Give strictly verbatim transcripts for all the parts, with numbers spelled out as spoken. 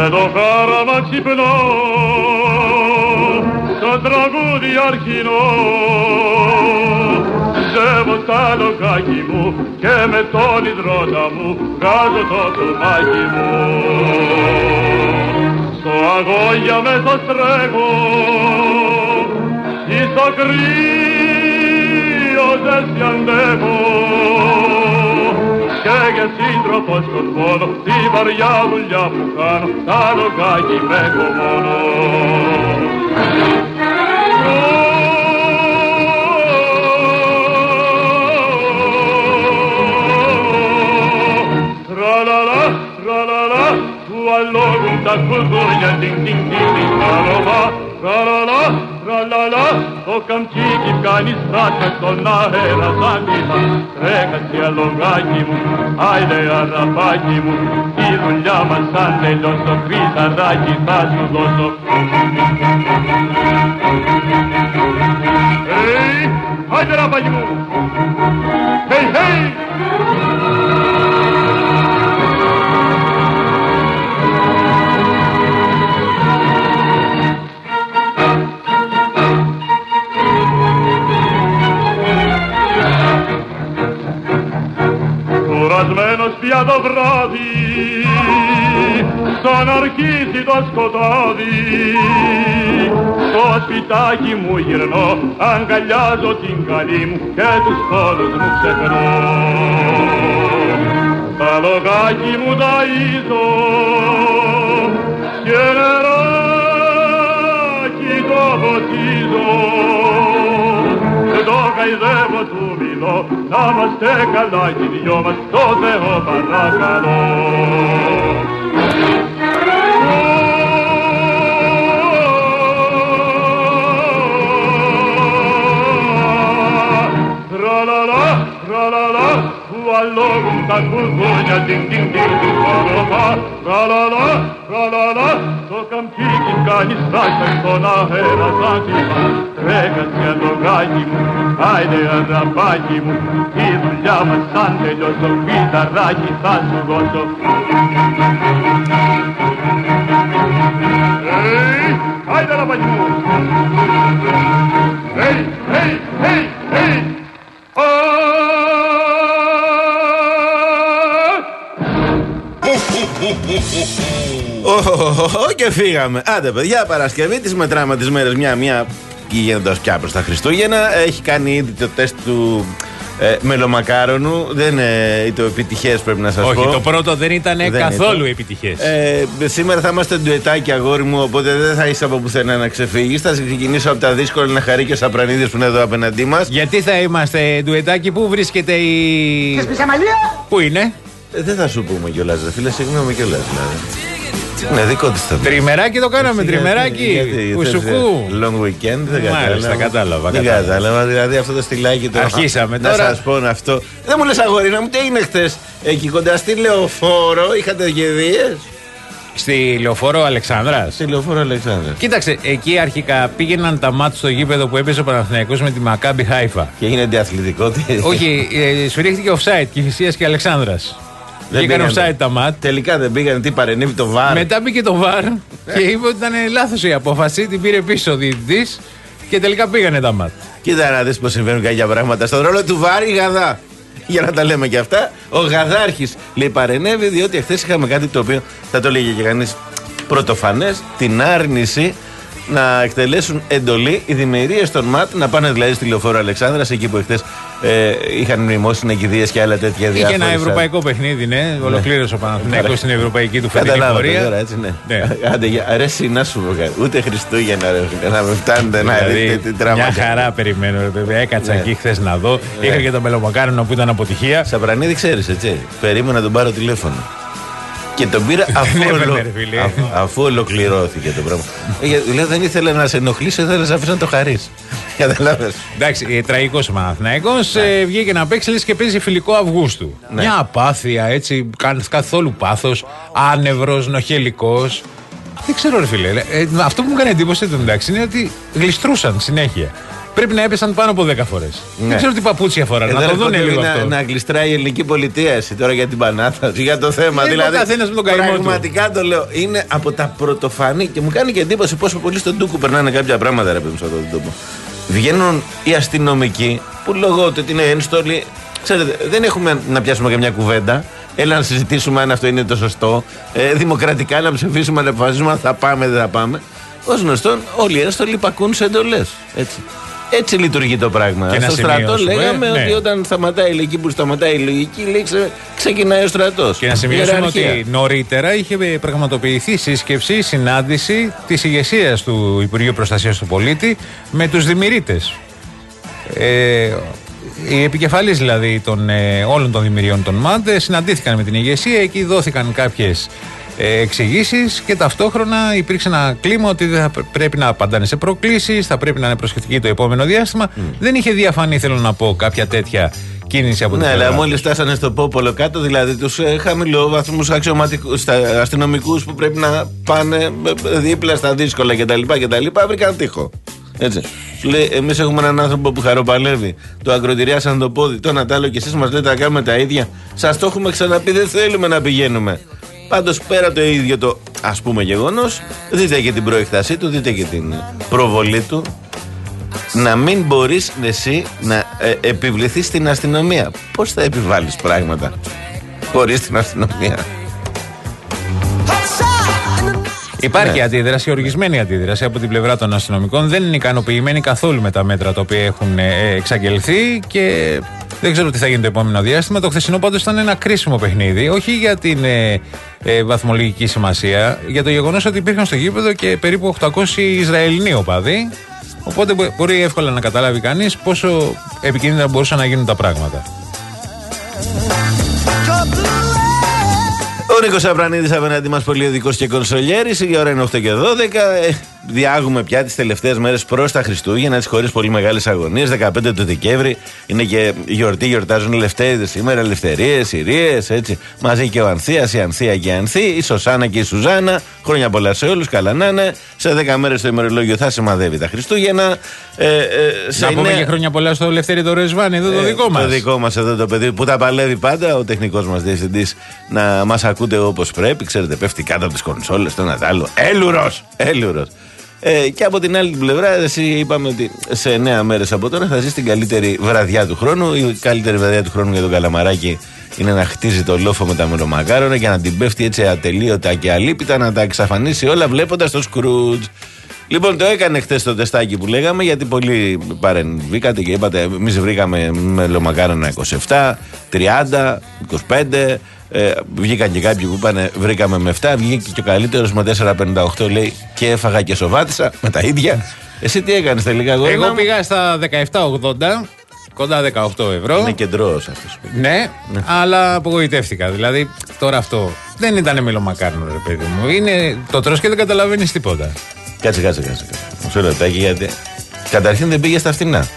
με το χάραμα ξυπνώ, στο τραγούδι αρχινό, ζεύω στα λογάκι μου και με τον υδρότα μου βγάζω το τουμάκι μου. Στο αγώγια μέσα στρέχω, ή στο κρύο ζέστη αντέχω, και για σύντροφο σκοτώνω τη βαριά δουλειά που κάνω, τα λογάκι με έχω μόνο. Τραλαλά, τραλαλά, του αλόγουν τα κουδούνια, τιν τιν τιν τιν, τραλαλά, τραλαλά, τραλαλά, το καμτσίκι κάνει στράτα στον αέρα σαν τίμα. Τρέχα σε αλογάκι μου, άιντε αραπάκι μου, η δουλειά μας αν τελειώσω, χρυσαράκι θα σου δώσω. Hey, άιντε ραπάκι μου, hey, hey! Κουρασμένος πια το βράδυ, σαν αρχίσει το σκοτάδι, στο σπιτάκι μου γυρνώ, αγκαλιάζω την καλή μου και τους πόνους μου ξεχνώ. Τα λογάκι μου ταΐζω και νεράκι το ποτίζω, το καηδεύω του μιλώ, να είμαστε καλά κι οι δυο μας, το Θεό παρακαλώ. Τραλαλά, τραλαλά, που αλόγουν τα κουδούνια, τιν τιν τιν τιν, τραλαλά, τραλαλά, τραλαλά, το καμτσίκι κάνει στάχια στον αέρα σαν τίμα. Τρέχα σε αλογάκι μου, άιντε αραπάκι μου, η δουλειά μας σαν τελειώσω, φυταράκι θα σου δώσω. Hey, άιντε αραπάκι μου, hey, hey, hey, hey, και φύγαμε. Άντε παιδιά, Παρασκευή της μετράμε τις μέρες μια-μια πηγαίνοντας πια προς τα Χριστούγεννα. Έχει κάνει ήδη το τεστ του ε, μελομακάρονου. Δεν είναι το επιτυχές, πρέπει να σας Όχι, πω. Όχι, το πρώτο δεν ήταν δεν καθόλου ήταν. επιτυχές. ε, Σήμερα θα είμαστε ντουετάκι, αγόρι μου, οπότε δεν θα είσαι από πουθενά να ξεφύγεις. Θα ξεκινήσω από τα δύσκολα, να χαρεί και ο Σαπρανίδης που είναι εδώ απέναντί μας. Γιατί θα είμαστε ντουετάκι, πού βρίσκεται η... Πού είναι? Ε, δεν θα σου πούμε κιόλας, φίλε, συγγνώμη κιόλας. Δηλαδή. Ναι, δικό της θα πει. Τριμεράκι το κάναμε, τριμεράκι. Ουσουκού. Long weekend, δεν κατάλαβα. κατάλαβα. Δεν κατάλαβα, δηλαδή αυτό το στυλάκι το. Αρχίσαμε να, τώρα. Να σας πω αυτό. Δεν μου λες, αγορίνα μου, τι έγινε χτες εκεί κοντά στη Λεωφόρο, είχατε κηδείες? Στη Λεωφόρο Αλεξάνδρας. Στη Λεωφόρο Αλεξάνδρας. Κοίταξε, εκεί αρχικά πήγαιναν τα μάτς στο γήπεδο που έπαιζε ο Παναθηναϊκός με τη Μακάμπι Χάιφα. Και έγινε αντιαθλητικό. Όχι, ε, σφυρίχτηκε offside Κηφισίας και Αλεξάνδρας. Βγήκαν offside τα ματ. Τελικά δεν πήγαν, τι παρενέβη το βαρ. Μετά μπήκε το βαρ και είπε ότι ήταν λάθος η απόφαση. Την πήρε πίσω ο διαιτητής και τελικά πήγανε τα ματ. Κοίτα να δεις πως συμβαίνουν κάποια πράγματα. Στον ρόλο του βαρ η Γαδά. Για να τα λέμε και αυτά. Ο Γαδάρχης λέει παρενέβη, διότι εχθές είχαμε κάτι το οποίο θα το λέγε και κανείς πρωτοφανές. Την άρνηση να εκτελέσουν εντολή οι δημιουργίες των ΜΑΤ, να πάνε δηλαδή στη Λεωφόρο Αλεξάνδρας, εκεί που εχθές ε, είχαν μνημόσυνα κηδείες και άλλα τέτοια διάφορα. Είχε ένα ευρωπαϊκό παιχνίδι, ναι. Ολοκλήρωσε ο Παναθηναϊκός στην ευρωπαϊκή του φετινή πορεία. Τώρα, έτσι, ναι. ναι. Άντε, αρέσει να σου πω κάτι. Ούτε Χριστούγεννα, ρε, να με φτάνετε να δείτε την τραυματία. Μια χαρά περιμένω, ρε βέβαια. Έκατσα ναι. εκεί χθες να δω. Ναι. Είχα και το μελομακάρονο που ήταν αποτυχία. Σαπρανίδη, ξέρεις, έτσι. Περίμενα να τον πάρω τηλέφωνο. Και τον πήρα αφού, ολο... αφού, αφού ολοκληρώθηκε το πράγμα. Λέω δεν ήθελα να σε ενοχλήσω, ήθελα να σε αφήσω να το χαρείς. Καταλάβες. Εντάξει, τραγικός ο Παναθηναϊκός. Ε, βγήκε να παίξει λες και παίζει φιλικό Αυγούστου. Ναι. Μια απάθεια έτσι, καθόλου πάθος, άνευρος, νοχελικός. Δεν ξέρω, ρε φίλε. Ε, αυτό που μου έκανε εντύπωση εδώ εντάξει είναι ότι γλιστρούσαν συνέχεια. Πρέπει να έπεσαν πάνω από δέκα φορές. Ναι. Δεν ξέρω τι παπούτσια φοράνε. Να το δουν λίγο να, αυτό. Να γλιστράει η ελληνική πολιτεία εσύ τώρα για την πανάθα, για το θέμα. Είναι δηλαδή, ο καθένας με τον καημό πραγματικά του. Το λέω. Είναι από τα πρωτοφανή και μου κάνει και εντύπωση πόσο πολύ στον Τούκου περνάνε κάποια πράγματα, ρε παιδί μου, σε αυτόν τον τόπο. Βγαίνουν οι αστυνομικοί που λόγω ότι είναι ένστολοι. Ξέρετε, δεν έχουμε να πιάσουμε και μια κουβέντα. Έλα να συζητήσουμε αν αυτό είναι το σωστό. Ε, δημοκρατικά να ψηφίσουμε, να αποφασίσουμε αν θα πάμε δεν θα πάμε. Ως γνωστόν, όλοι οι ένστολοι υπακούν σε εντολές. Έτσι. Έτσι λειτουργεί το πράγμα. Και στο στρατό λέγαμε ε, ότι ναι. όταν σταματάει εκεί που σταματάει η λογική, λέει, ξε, ξεκινάει ο στρατός. Και να σημειώσουμε ότι νωρίτερα είχε πραγματοποιηθεί σύσκεψη, συνάντηση της ηγεσίας του Υπουργείου Προστασίας του Πολίτη με τους δημιουργίτες. Ε, οι επικεφαλείς δηλαδή των, ε, όλων των δημιουργιών των ΜΑΝΤ συναντήθηκαν με την ηγεσία, εκεί δόθηκαν κάποιες ε, εξηγήσεις και ταυτόχρονα υπήρξε ένα κλίμα ότι δεν θα πρέπει να απαντάνε σε προκλήσεις, θα πρέπει να είναι προσεκτικοί το επόμενο διάστημα. Mm. Δεν είχε διαφανεί, θέλω να πω, κάποια τέτοια κίνηση από την ναι, πλευρά. αλλά μόλις φτάσανε στο Πόπολο κάτω, δηλαδή τους ε, χαμηλόβαθμους αστυνομικούς που πρέπει να πάνε δίπλα στα δύσκολα κτλ. Βρήκαν τείχο. Έτσι. Σου λέει, εμείς έχουμε έναν άνθρωπο που χαροπαλεύει. Το ακροτηριάσαν το πόδι. Το Νατάλο και εσείς μας λέτε να κάνουμε τα ίδια. Σας το έχουμε ξαναπεί, δεν θέλουμε να πηγαίνουμε. Πάντως πέρα το ίδιο το ας πούμε γεγονός, δείτε και την προεκτασή του, δείτε και την προβολή του. Να μην μπορείς εσύ να ε, επιβληθείς στην αστυνομία. Πώς θα επιβάλλεις πράγματα χωρίς την αστυνομία? Υπάρχει ναι. αντίδραση, οργισμένη αντίδραση από την πλευρά των αστυνομικών. Δεν είναι ικανοποιημένοι καθόλου με τα μέτρα τα οποία έχουν ε, εξαγγελθεί και δεν ξέρω τι θα γίνει το επόμενο διάστημα. Το χθεσινό πάντως ήταν ένα κρίσιμο παιχνίδι, όχι για την ε, ε, βαθμολογική σημασία, για το γεγονός ότι υπήρχαν στο γήπεδο και περίπου οκτακόσιοι Ισραηλινοί οπαδοί. Οπότε μπορεί εύκολα να καταλάβει κανείς πόσο επικίνδυνα μπορούσαν να γίνουν τα πράγματα. Ο Νίκος Απρανίδης απέναντι μας, πολιοδικός και κονσολιέρης. Η ώρα είναι οκτώ και δώδεκα. Ε, διάγουμε πια τις τελευταίες μέρες προς τα Χριστούγεννα, έτσι, χωρίς πολύ μεγάλες αγωνίες. δεκαπέντε του Δεκέμβρη είναι και γιορτή, γιορτάζουν οι Λευτέριδες σήμερα, Ελευθερίες, Συρίες, έτσι. Μαζί και ο Ανθίας, η Ανθία και η Ανθή, η Σωσάνα και η Σουζάνα. Χρόνια πολλά σε όλους, καλά να είναι. Σε δέκα μέρες το ημερολόγιο θα σημαδεύει τα Χριστούγεννα. Ε, ε, να πούμε και χρόνια πολλά στο Λευτέρη το Ρεσβάνι, εδώ το δικό ε, μας. Το δικό μας εδώ το παιδί που τα παλεύει πάντα, ο τεχνικός μας διευθυντής, να μας ακούτε όπως πρέπει. Ξέρετε, πέφτει κάτω από τις κονσόλες, το Νατάλο. Έλουρος! Έλουρος! Ε, και από την άλλη την πλευρά, εσύ είπαμε ότι σε εννέα μέρες από τώρα θα ζεις την καλύτερη βραδιά του χρόνου. Η καλύτερη βραδιά του χρόνου για τον Καλαμαράκη είναι να χτίζει το λόφο με τα μελομακάρονα και να την πέφτει έτσι ατελείωτα και αλίπητα, να τα εξαφανίσει όλα βλέποντας το Σκρούτζ. Λοιπόν, το έκανε χτες το τεστάκι που λέγαμε, γιατί πολλοί παρεμβήκατε και είπατε: εμείς βρήκαμε μελομακάρονα είκοσι επτά, τριάντα, είκοσι πέντε. Ε, βγήκαν και κάποιοι που είπαν βρήκαμε με επτά. Βγήκε και ο καλύτερος με τέσσερα πενήντα οκτώ, λέει, και έφαγα και σοβάτισα με τα ίδια. Εσύ τι έκανες τελικά, εγώ? Εγώ πήγα στα δεκαεπτά ογδόντα, κοντά δεκαοκτώ ευρώ. Είναι κεντρός αυτός. Ναι, ναι, αλλά απογοητεύτηκα. Δηλαδή, τώρα αυτό δεν ήταν μελομακάρονο, ρε παιδί μου. Είναι, το τρως και δεν καταλαβαίνεις τίποτα. Κάτσε, κάτσε, κάτσε. Μισό λεπτάκι, γιατί καταρχήν δεν πήγε στα φτηνά.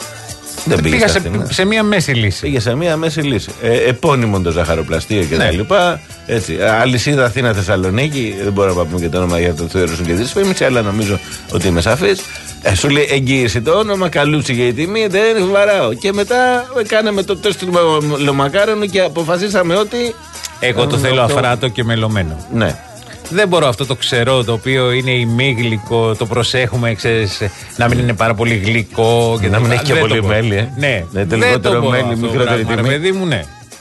Δεν πήγε πήγα στα σε, φτηνά. σε μία μέση λύση. Πήγε σε μία μέση λύση. Ε, επώνυμο το ζαχαροπλαστείο και ναι. τα λοιπά. Έτσι. Αλυσίδα Αθήνα Θεσσαλονίκη. Δεν μπορώ να πούμε και το όνομα για το θεωρήσουν και δυσφήμιση, αλλά νομίζω ότι είμαι σαφής. Ε, σου λέει εγγύηση το όνομα, καλούτσι για η τιμή, δεν βαράω. Και μετά κάναμε το τεστ του μελομακάρονου και αποφασίσαμε ότι. Εγώ το θέλω αυτό... αφράτο και μελωμένο. Ναι. Δεν μπορώ αυτό το ξερό το οποίο είναι ημίγλυκο, το προσέχουμε, ξέρεις, να μην είναι πάρα πολύ γλυκό και να μην έχει και πολύ το μέλι. Ε. Ναι, ναι, τελικότερο μέλι, μικρότερη τιμή. Ρε παιδί μου, ναι.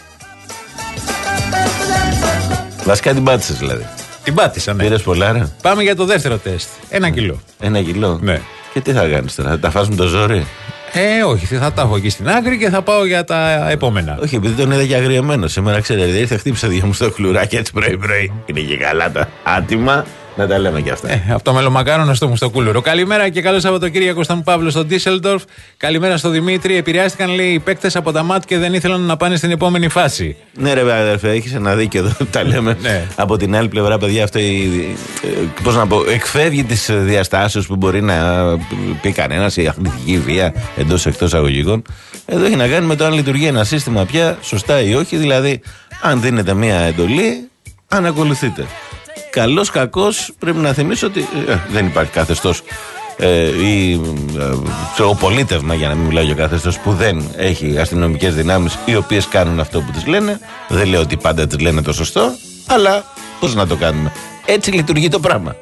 Βασικά την πάτησες δηλαδή. Την πάτησα, ναι. Πήρες πολλά, ρε. Πάμε για το δεύτερο τεστ. Ένα κιλό. Ένα κιλό. Ναι. Και τι θα κάνεις τώρα, θα τα φας με το ζόρι? Ε, όχι, θα τα έχω εκεί στην άκρη και θα πάω για τα επόμενα. Όχι, επειδή τον είδα και αγριεμένο. Σήμερα, ξέρετε, ήρθε, χτύπησε δύο μου στο κλουράκι έτσι πρωί-πρωί. Είναι και καλά τα άτιμα. Να τα λέμε κι αυτά. Ε, από το μελομακάρονο στο μουστοκούλουρο. Καλημέρα και καλό Σαββατοκύριακο στον Παύλο στο Ντίσελντορφ. Καλημέρα στο Δημήτρη. Επηρεάστηκαν, λέει, οι παίκτες από τα ΜΑΤ και δεν ήθελαν να πάνε στην επόμενη φάση. Ναι, ρε, αδερφέ, έχεις ένα δίκιο εδώ. Τα λέμε. Ναι. Από την άλλη πλευρά, παιδιά, αυτό η, πώς να πω, εκφεύγει τις διαστάσεις που μπορεί να πει κανένας, η αθλητική βία εντός εκτός αγωγικών. Εδώ έχει να κάνει με το αν λειτουργεί ένα σύστημα πια σωστά ή όχι. Δηλαδή, αν δίνετε μία εντολή, αν ακολουθείτε. Καλός, κακός, πρέπει να θυμίσω ότι ε, δεν υπάρχει καθεστώς ε, ή ε, το πολίτευμα, για να μην μιλάω για καθεστώς που δεν έχει αστυνομικές δυνάμεις οι οποίες κάνουν αυτό που τις λένε. Δεν λέω ότι πάντα τις λένε το σωστό, αλλά πώς να το κάνουμε. Έτσι λειτουργεί το πράγμα.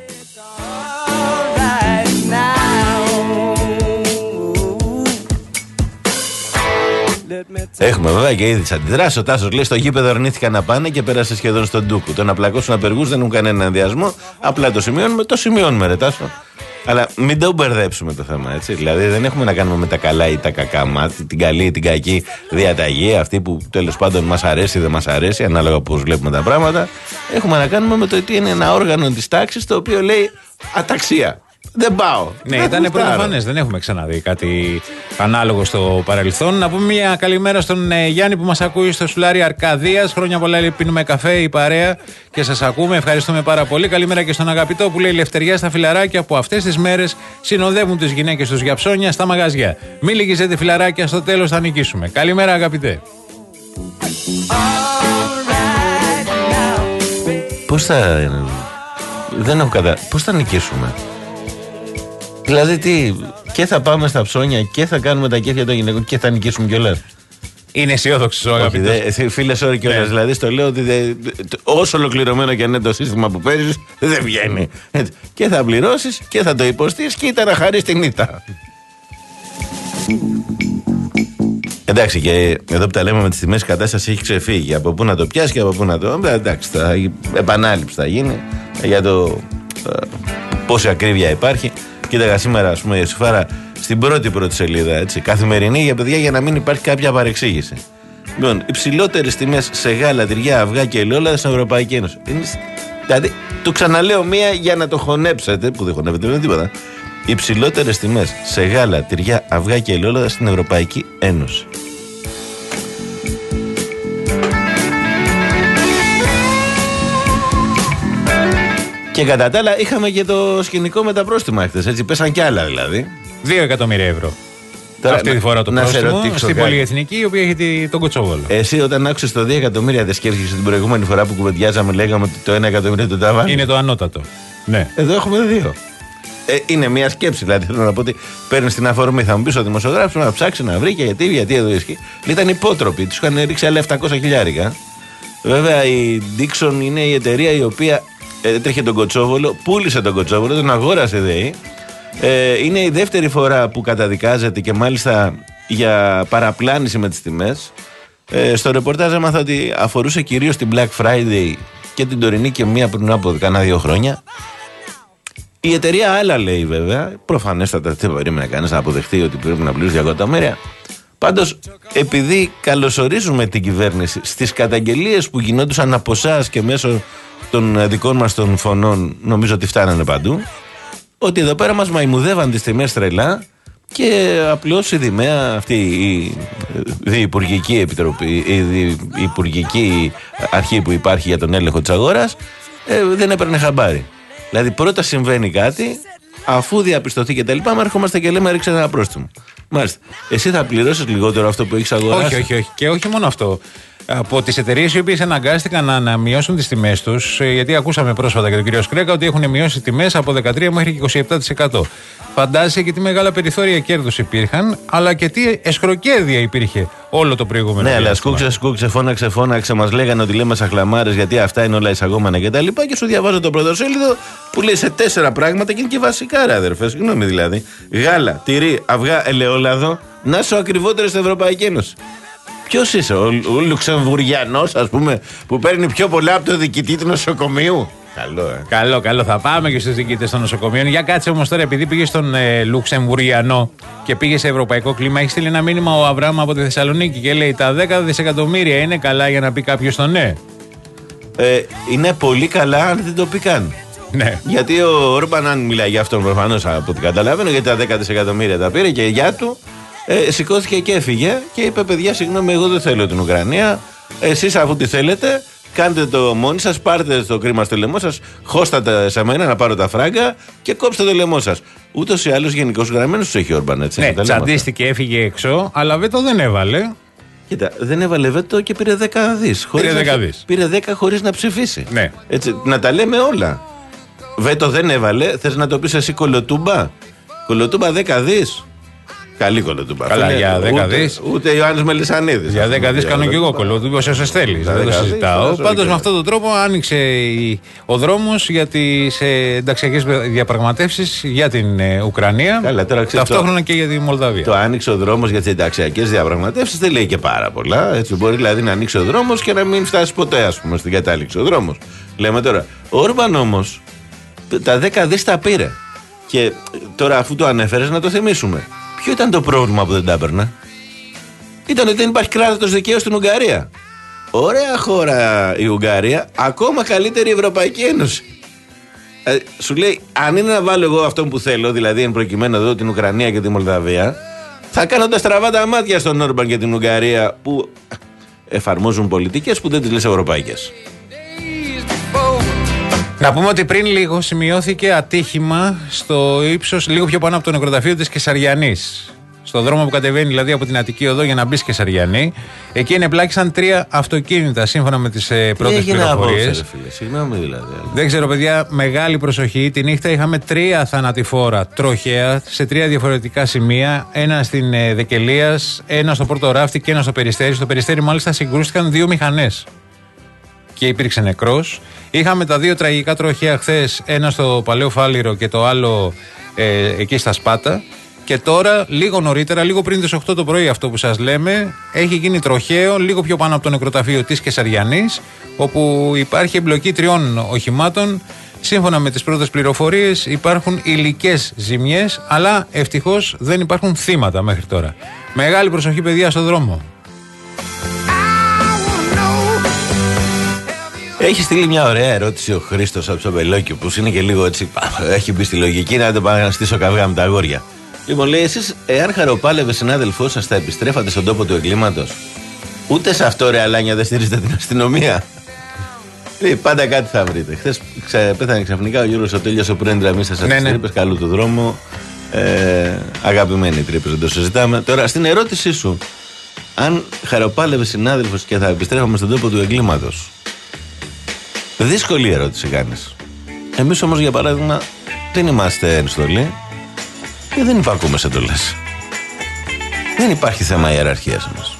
Έχουμε βέβαια και ήδη τις αντιδράσεις. Ο Τάσος λέει: στο γήπεδο αρνήθηκαν να πάνε και πέρασε σχεδόν στον ντούκου. Το να πλακώσουν απεργούς δεν έχουν κανένα ενδιασμό. Απλά το σημειώνουμε, το σημειώνουμε, ρε Τάσο. Αλλά μην το μπερδέψουμε το θέμα, έτσι. Δηλαδή δεν έχουμε να κάνουμε με τα καλά ή τα κακά μάτια, την καλή ή την κακή διαταγή, αυτή που τέλος πάντων μας αρέσει ή δεν μας αρέσει, ανάλογα πώς βλέπουμε τα πράγματα. Έχουμε να κάνουμε με το ότι είναι ένα όργανο της τάξης το οποίο λέει αταξία. Δεν πάω. Ναι, ήταν πρωτοφανές. Δεν έχουμε ξαναδεί κάτι ανάλογο στο παρελθόν. Να πούμε μια καλημέρα στον ε, Γιάννη που μας ακούει στο Σουλάρι Αρκαδίας. Χρόνια πολλά, λέει, πίνουμε καφέ η παρέα και σας ακούμε. Ευχαριστούμε πάρα πολύ. Καλημέρα και στον αγαπητό που λέει Λευτεριά στα φιλαράκια που αυτές τις μέρες συνοδεύουν τις γυναίκες τους για ψώνια στα μαγαζιά. Μην λυγίζετε φιλαράκια, στο τέλος θα νικήσουμε. Καλημέρα, αγαπητέ. Πώς θα. Δεν έχω κατά. Πώς θα νικήσουμε. Δηλαδή τι, και θα πάμε στα ψώνια και θα κάνουμε τα κέφια των γυναικών και θα νικήσουμε κιόλας. Είναι αισιόδοξο ο αγαπητός. Φίλες ώρες κιόλας. Δηλαδή στο λέω ότι δε, όσο ολοκληρωμένο και αν είναι το σύστημα που παίζεις, δεν βγαίνει. Έτσι. Και θα πληρώσεις και θα το υποστείς και ήταν να χαρείς την ήττα. Εντάξει, και εδώ που τα λέμε με τις τιμές, η κατάσταση έχει ξεφύγει. Από πού να το πιάσει και από πού να το. Εντάξει, θα, επανάληψη θα γίνει για το ε, πόση ακρίβεια υπάρχει. Κοίταγα σήμερα, ας πούμε, η Ιωσήφαρα στην πρώτη πρώτη σελίδα, έτσι, καθημερινή για παιδιά, για να μην υπάρχει κάποια παρεξήγηση. Λοιπόν, υψηλότερες τιμές σε γάλα, τυριά, αυγά και ελαιόλαδα στην Ευρωπαϊκή Ένωση. Είναι, δηλαδή, το ξαναλέω μία για να το χωνέψετε, που δεν χωνεύετε με τίποτα. Υψηλότερες τιμές σε γάλα, τυριά, αυγά και ελαιόλαδα στην Ευρωπαϊκή Ένωση. Και κατά τα άλλα είχαμε και το σκηνικό με τα πρόστιμα χτες, έτσι, πέσαν κι άλλα δηλαδή. Δύο εκατομμύρια ευρώ. Τώρα, αυτή τη φορά το πρόστιμο στην πολυεθνική, η οποία έχει τον Κοτσόβολο. Εσύ όταν άκουσες το δύο εκατομμύρια δεν σκέφτηκες την προηγούμενη φορά που κουβεντιάζαμε, λέγαμε ότι το ένα εκατομμύριο το ταβάνι. Είναι το ανώτατο. Ναι. Εδώ έχουμε δύο. Ε, είναι μια σκέψη, δηλαδή θέλω να πω ότι παίρνει την αφορμή. Θα μου πει ο δημοσιογράφος να ψάξει να βρει και γιατί, γιατί εδώ ισχύει. Ήταν υπότροποι, του είχαν ρίξει άλλα επτακόσια χιλιάρικα. Βέβαια η Dixon είναι η εταιρεία η οποία έτρεχε τον Κοτσόβολο, πούλησε τον Κοτσόβολο, τον αγόρασε ΔΕΗ. Ε, είναι η δεύτερη φορά που καταδικάζεται και μάλιστα για παραπλάνηση με τις τιμές. Ε, στο ρεπορτάζ έμαθα ότι αφορούσε κυρίως την Black Friday και την τωρινή και μία πριν από κανένα δύο χρόνια. Η εταιρεία άλλα λέει βέβαια, προφανέστατα δεν περίμενε κανείς να αποδεχτεί ότι πρέπει να πληρώσει διακόσια εκατομμύρια. Πάντως, επειδή καλωσορίζουμε την κυβέρνηση στις καταγγελίες που γινόντουσαν από εσάς και μέσω των δικών μας των φωνών, νομίζω ότι φτάνανε παντού, ότι εδώ πέρα μας μαϊμουδεύαν τις τιμές τρελά και απλώς η ΔΙΜΕΑ, αυτή η διυπουργική επιτροπή, η διυπουργική αρχή που υπάρχει για τον έλεγχο της αγοράς, ε, δεν έπαιρνε χαμπάρι. Δηλαδή πρώτα συμβαίνει κάτι, αφού διαπιστωθεί και τα λοιπά, μα ερχόμαστε και λέμε ρίξε ένα πρόστιμο. Μάλιστα. Εσύ θα πληρώσεις λιγότερο αυτό που έχεις αγοράσει. Όχι, όχι, όχι. Και όχι μόνο αυτό. Από τις εταιρείες οι οποίες αναγκάστηκαν να, να μειώσουν τις τιμές τους, γιατί ακούσαμε πρόσφατα και τον κύριο Σκρέκα ότι έχουν μειώσει τιμές από δεκατρία μέχρι και είκοσι επτά τοις εκατό. Φαντάζεσαι και τι μεγάλα περιθώρια κέρδους υπήρχαν, αλλά και τι εσχροκέρδεια υπήρχε όλο το προηγούμενο. Ναι, αλλά σκούξε, σκούξε, φώναξε, φώναξε. Μας λέγανε ότι λέμε σαν χλαμάρες γιατί αυτά είναι όλα εισαγόμενα κτλ. Και, και σου διαβάζω το πρωτοσέλιδο που λέει σε τέσσερα πράγματα και είναι και βασικά, ρε αδερφέ. Συγγνώμη δηλαδή. Γάλα, τυρί, αυγά, ελαιόλαδο, να είσαι ο ακριβότερος στην Ευρωπαϊκή Ένωση. Ποιος είσαι, ο, ο Λουξεμβουριανός, ας πούμε, που παίρνει πιο πολλά από το διοικητή του νοσοκομείου? Καλό, ε. Καλό, καλό. Θα πάμε και στους διοικητές των νοσοκομείων. Για κάτσε όμως τώρα, επειδή πήγε στον ε, Λουξεμβουριανό και πήγε σε ευρωπαϊκό κλίμα, έχει στείλει ένα μήνυμα ο Αβραάμ από τη Θεσσαλονίκη και λέει: τα δέκα δισεκατομμύρια είναι καλά για να πει κάποιος το ναι? Ε, είναι πολύ καλά αν δεν το πει καν. Ναι. Γιατί ο Όρμπαν, αν μιλάει για αυτόν προφανώς από ό,τι καταλαβαίνω, γιατί τα δέκα δισεκατομμύρια τα πήρε και για του. Ε, σηκώθηκε και έφυγε και είπε: παιδιά, συγγνώμη, εγώ δεν θέλω την Ουκρανία. Εσείς αφού τη θέλετε, κάντε το μόνοι σας, πάρτε το κρίμα στο λαιμό σας, χώστατε σε μένα να πάρω τα φράγκα και κόψτε το λαιμό σας. Ούτως ή άλλως γενικώς γραμμένος τους έχει ο Όρμπαν, έτσι. Ναι, τσαντίστηκε, έφυγε έξω, αλλά βέτο δεν έβαλε. Κοίτα, δεν έβαλε βέτο και πήρε δέκα δις. Πήρε δέκα δις. Πήρε δέκα χωρίς να ψηφίσει. Ναι. Έτσι, να τα λέμε όλα. Βέτο δεν έβαλε, θες να το πεις εσύ κολοτούμπα? Κολοτούμπα δέκα δις. Καλή κολοτούμπα. Καλά, φίλε, για δέκα δις. Ούτε, ούτε Ιωάννης Μελισσανίδης. Για δέκα δις κάνω και εγώ κολοτούμπα όσες θέλεις. Δεν το συζητάω. Πάντως με αυτόν τον τρόπο άνοιξε η, ο δρόμος για τις ε, ενταξιακές διαπραγματεύσεις για την ε, Ουκρανία. Καλά, τώρα, ξέρεις, ταυτόχρονα το, και για τη Μολδαβία. Το άνοιξε ο δρόμος για τις ενταξιακές διαπραγματεύσεις δεν λέει και πάρα πολλά. Έτσι, μπορεί δηλαδή να ανοίξει ο δρόμος και να μην φτάσει ποτέ, ας πούμε, στην κατάληξη ο δρόμος. Λέμε τώρα. Ο Όρμπαν όμως τα δέκα δις τα πήρε. Και τώρα, αφού το ανέφερες, να το θυμίσουμε. Ποιο ήταν το πρόβλημα που δεν τα έπαιρνε? Ήταν ότι δεν υπάρχει κράτος δικαίου στην Ουγγαρία. Ωραία χώρα η Ουγγαρία, ακόμα καλύτερη η Ευρωπαϊκή Ένωση. Ε, σου λέει, αν είναι να βάλω εγώ αυτό που θέλω, δηλαδή εν προκειμένου εδώ την Ουκρανία και τη Μολδαβία, θα κάνω τα στραβά τα μάτια στον Όρμπαν και την Ουγγαρία που εφαρμόζουν πολιτικές που δεν τις λες ευρωπαϊκές. Να πούμε ότι πριν λίγο σημειώθηκε ατύχημα στο ύψος, λίγο πιο πάνω από το νεκροταφείο της Κεσαριανής. Στο δρόμο που κατεβαίνει δηλαδή από την Αττική Οδό για να μπει στη Κεσαριανή. Εκεί ενεπλάκησαν τρία αυτοκίνητα σύμφωνα με τις ε, πρώτες πληροφορίες. Συγγνώμη δηλαδή. Δεν ξέρω, παιδιά, μεγάλη προσοχή. Τη νύχτα είχαμε τρία θανατηφόρα τροχαία σε τρία διαφορετικά σημεία. Ένα στην ε, Δεκελίας, ένα στο Πόρτο Ράφτη και ένα στο Περιστέρι. Στο Περιστέρι, μάλιστα, συγκρούστηκαν δύο μηχανές και υπήρξε νεκρός. Είχαμε τα δύο τραγικά τροχαία χθες, ένα στο Παλαιό Φάληρο και το άλλο ε, εκεί στα Σπάτα. Και τώρα, λίγο νωρίτερα, λίγο πριν τις οκτώ το πρωί, αυτό που σας λέμε, έχει γίνει τροχαίο λίγο πιο πάνω από το νεκροταφείο της Κεσαριανής, όπου υπάρχει εμπλοκή τριών οχημάτων. Σύμφωνα με τις πρώτες πληροφορίες, υπάρχουν υλικές ζημιές, αλλά ευτυχώς δεν υπάρχουν θύματα μέχρι τώρα. Μεγάλη προσοχή, παιδιά, στο δρόμο. Έχει στείλει μια ωραία ερώτηση ο Χρήστος από το Μπελόκιο, που είναι και λίγο έτσι. Έχει μπει στη λογική να το πάω να στήσω καυγά με τα αγόρια. Λοιπόν, λέει, εσείς, εάν χαροπάλευε συνάδελφός σας, θα επιστρέφατε στον τόπο του εγκλήματος? Ούτε σε αυτό, ρε Αλάνια, δεν στηρίζετε την αστυνομία. Λέει, πάντα κάτι θα βρείτε. Χθες ξε, πέθανε ξαφνικά ο Γιώργος ο Τέλειος, ο πρώην ντραμίστας από τις τρύπες, καλού του δρόμου. Ε, αγαπημένοι οι τρύπες, δεν το συζητάμε. Τώρα, στην ερώτησή σου, αν χαροπάλευε συνάδελφος και θα επιστρέφαμε στον τόπο του εγκλήματος. Δύσκολη ερώτηση κάνεις. Εμείς όμως, για παράδειγμα, δεν είμαστε ενστολή και δεν υπακούμε σε εντολές. Δεν υπάρχει θέμα ιεραρχίας μας.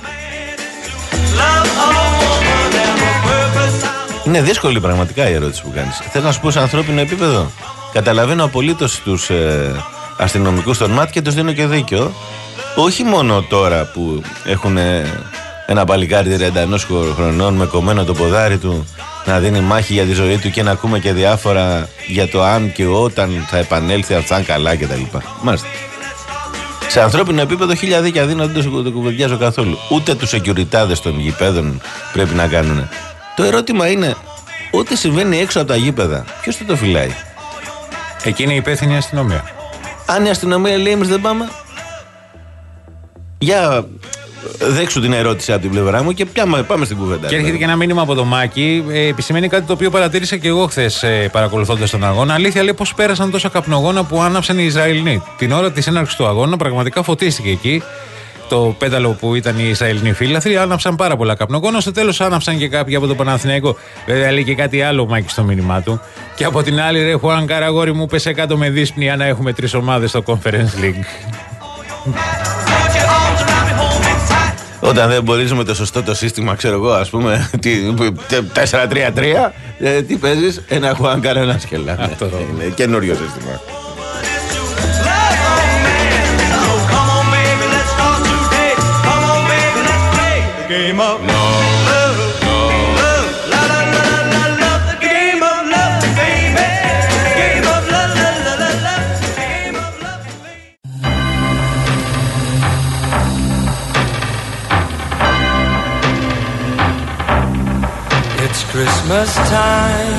Είναι δύσκολη πραγματικά η ερώτηση που κάνεις. Θέλω να σου πω σε ανθρώπινο επίπεδο. Καταλαβαίνω απολύτως τους ε, αστυνομικούς των ΜΑΤ και τους δίνω και δίκιο. Όχι μόνο τώρα που έχουν ε, ένα παλικάρι τριάντα ένα χρονών με κομμένο το ποδάρι του να δίνει μάχη για τη ζωή του και να ακούμε και διάφορα για το αν και όταν θα επανέλθει, αν θα είναι καλά κτλ. Μάλιστα. Σε ανθρώπινο επίπεδο χίλια δίκια δίνω, δεν το κουβεντιάζω καθόλου. Ούτε τους σεκιουριτάδες των γηπέδων πρέπει να κάνουν. Το ερώτημα είναι, ό,τι συμβαίνει έξω από τα γήπεδα, ποιος θα το φυλάει? Εκεί είναι η υπεύθυνη αστυνομία. Αν η αστυνομία λέει εμείς δεν πάμε, για δέξου την ερώτηση από την πλευρά μου και πιάμε, πάμε στην κουβέντα. Και έρχεται και ένα μήνυμα από το Μάκη. Ε, επισημαίνει κάτι το οποίο παρατήρησα και εγώ χθες ε, παρακολουθώντας τον αγώνα. Αλήθεια, λέει, πώς πέρασαν τόσα καπνογόνα που άναψαν οι Ισραηλοί. Την ώρα της έναρξης του αγώνα πραγματικά φωτίστηκε εκεί. Το πέταλο που ήταν οι Ισραηλοί φίλαθλοι, άναψαν πάρα πολλά καπνογόνα. Στο τέλος άναψαν και κάποιοι από το Παναθηναϊκό. Βέβαια, λέει και κάτι άλλο ο Μάκη στο μήνυμά του. Και από την άλλη, ρε Χουάν Καραγόρη μου, πέσε κάτω με δύσπνοια να έχουμε τρεις ομάδες στο Conference League. Όταν δεν μπορείς με το σωστό το σύστημα, ξέρω εγώ, ας πούμε, τέσσερα τρία τρία, ε, τι παίζεις, ένα Χουάν Καραγόρη, ένα σκελά. Αυτό είναι καινούριο σύστημα. Game of love, love, love, la la la la la, the game of love, baby. Game of love, la la la la, game of love, baby. It's Christmas time.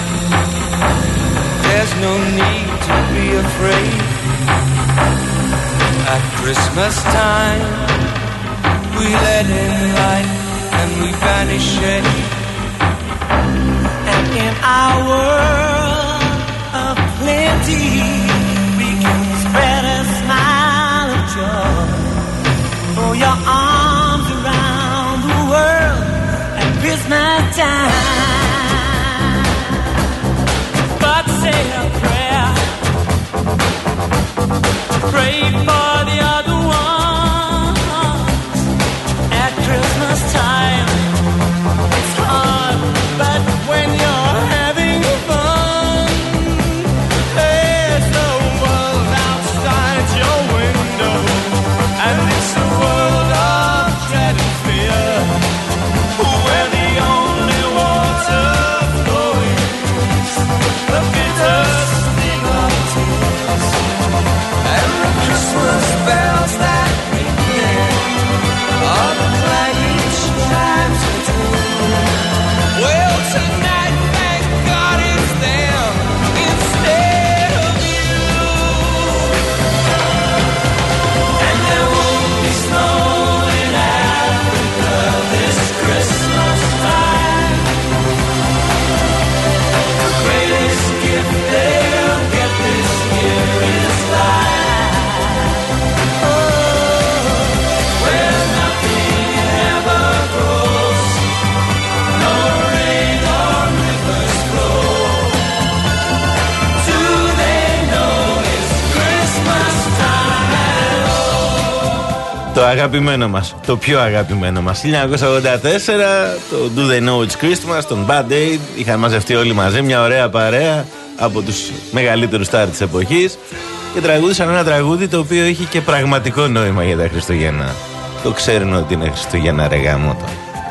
There's no need to be afraid. At Christmas time, we let in light and we banish shame. And in our world of plenty, we can spread a smile of joy. Throw your arms around the world at Christmas time. But say a prayer Το αγαπημένο μας, το πιο αγαπημένο μας. χίλια εννιακόσια ογδόντα τέσσερα, το Do They Know It's Christmas, τον Bad Aid. Είχαν μαζευτεί όλοι μαζί, μια ωραία παρέα από τους μεγαλύτερους στάρ της εποχής και τραγούδισαν ένα τραγούδι το οποίο είχε και πραγματικό νόημα για τα Χριστούγεννα. Το ξέρουν ότι είναι Χριστούγεννα, ρε γαμώτο.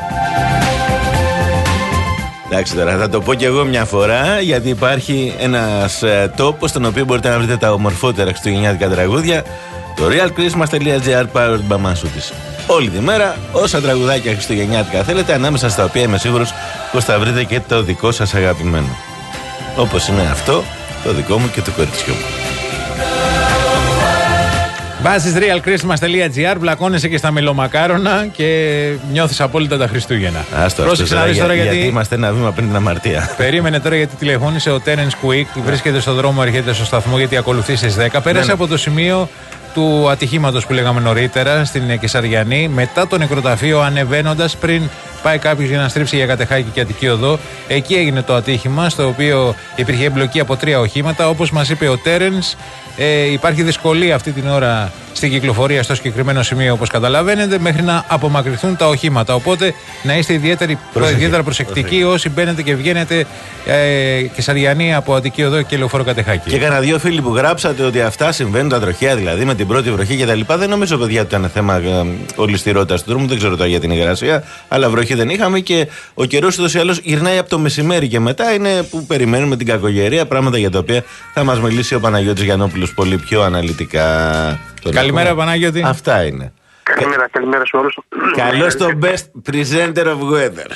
Εντάξει τώρα, θα το πω κι εγώ μια φορά, γιατί υπάρχει ένας ε, τόπος στον οποίο μπορείτε να βρείτε τα ομορφότερα χριστουγεννιάτικα τραγούδια. Το realchristmas.gr powered by Mansoutis. Όλη τη μέρα, όσα τραγουδάκια χριστουγεννιάτικα θέλετε, ανάμεσα στα οποία είμαι σίγουρος πως θα βρείτε και το δικό σας αγαπημένο. Όπως είναι αυτό, το δικό μου και του κοριτσιού μου. Βάζεις realchristmas.gr, βλακώνεσαι και στα μελομακάρονα και νιώθεις απόλυτα τα Χριστούγεννα. Άστο, πρόσεξε να δεις τώρα γιατί... γιατί είμαστε ένα βήμα πριν την αμαρτία. Περίμενε τώρα γιατί τηλεφώνησε ο Terence Quick, ναι. Βρίσκεται στον δρόμο, έρχεται στο σταθμό γιατί ακολουθεί στις δέκα. Πέρασε ναι, ναι. από το σημείο του ατυχήματος που λέγαμε νωρίτερα στην Κεσαριανή, μετά το νεκροταφείο, ανεβαίνοντας πριν πάει κάποιος για να στρίψει για Κατεχάκη και Αττική Οδό. Εκεί έγινε το ατύχημα, στο οποίο υπήρχε εμπλοκή από τρία οχήματα. Όπως μας είπε ο Τέρενς, ε, υπάρχει δυσκολία αυτή την ώρα στην κυκλοφορία στο συγκεκριμένο σημείο, όπως καταλαβαίνετε, μέχρι να απομακρυνθούν τα οχήματα. Οπότε να είστε ιδιαίτερη, ιδιαίτερα προσεκτικοί Προσεχή. όσοι μπαίνετε και βγαίνετε ε, Κεσαριανή από Αττική Οδό και Λεωφόρο Κατεχάκη. Και κανένα δύο φίλοι που γράψατε ότι αυτά συμβαίνουν, τα τροχαία δηλαδή, με την πρώτη βροχή κτλ. Δεν νομίζω, παιδιά, ότι ήταν θέμα ε, ολισθηρότητας του δρόμου. Δεν ξέρω τώρα για την υγρασία, αλλά βροχή δεν είχαμε και ο καιρός ούτως ή άλλως γυρνάει από το μεσημέρι και μετά είναι που περιμένουμε την κακογερία, πράγματα για τα οποία θα μας μιλήσει ο Παναγιώτης Γιαννόπουλος πολύ πιο αναλυτικά. Καλημέρα, Παναγιώτη. Αυτά είναι. Καλημέρα, καλημέρα σε όλους. Καλώς το best presenter of weather.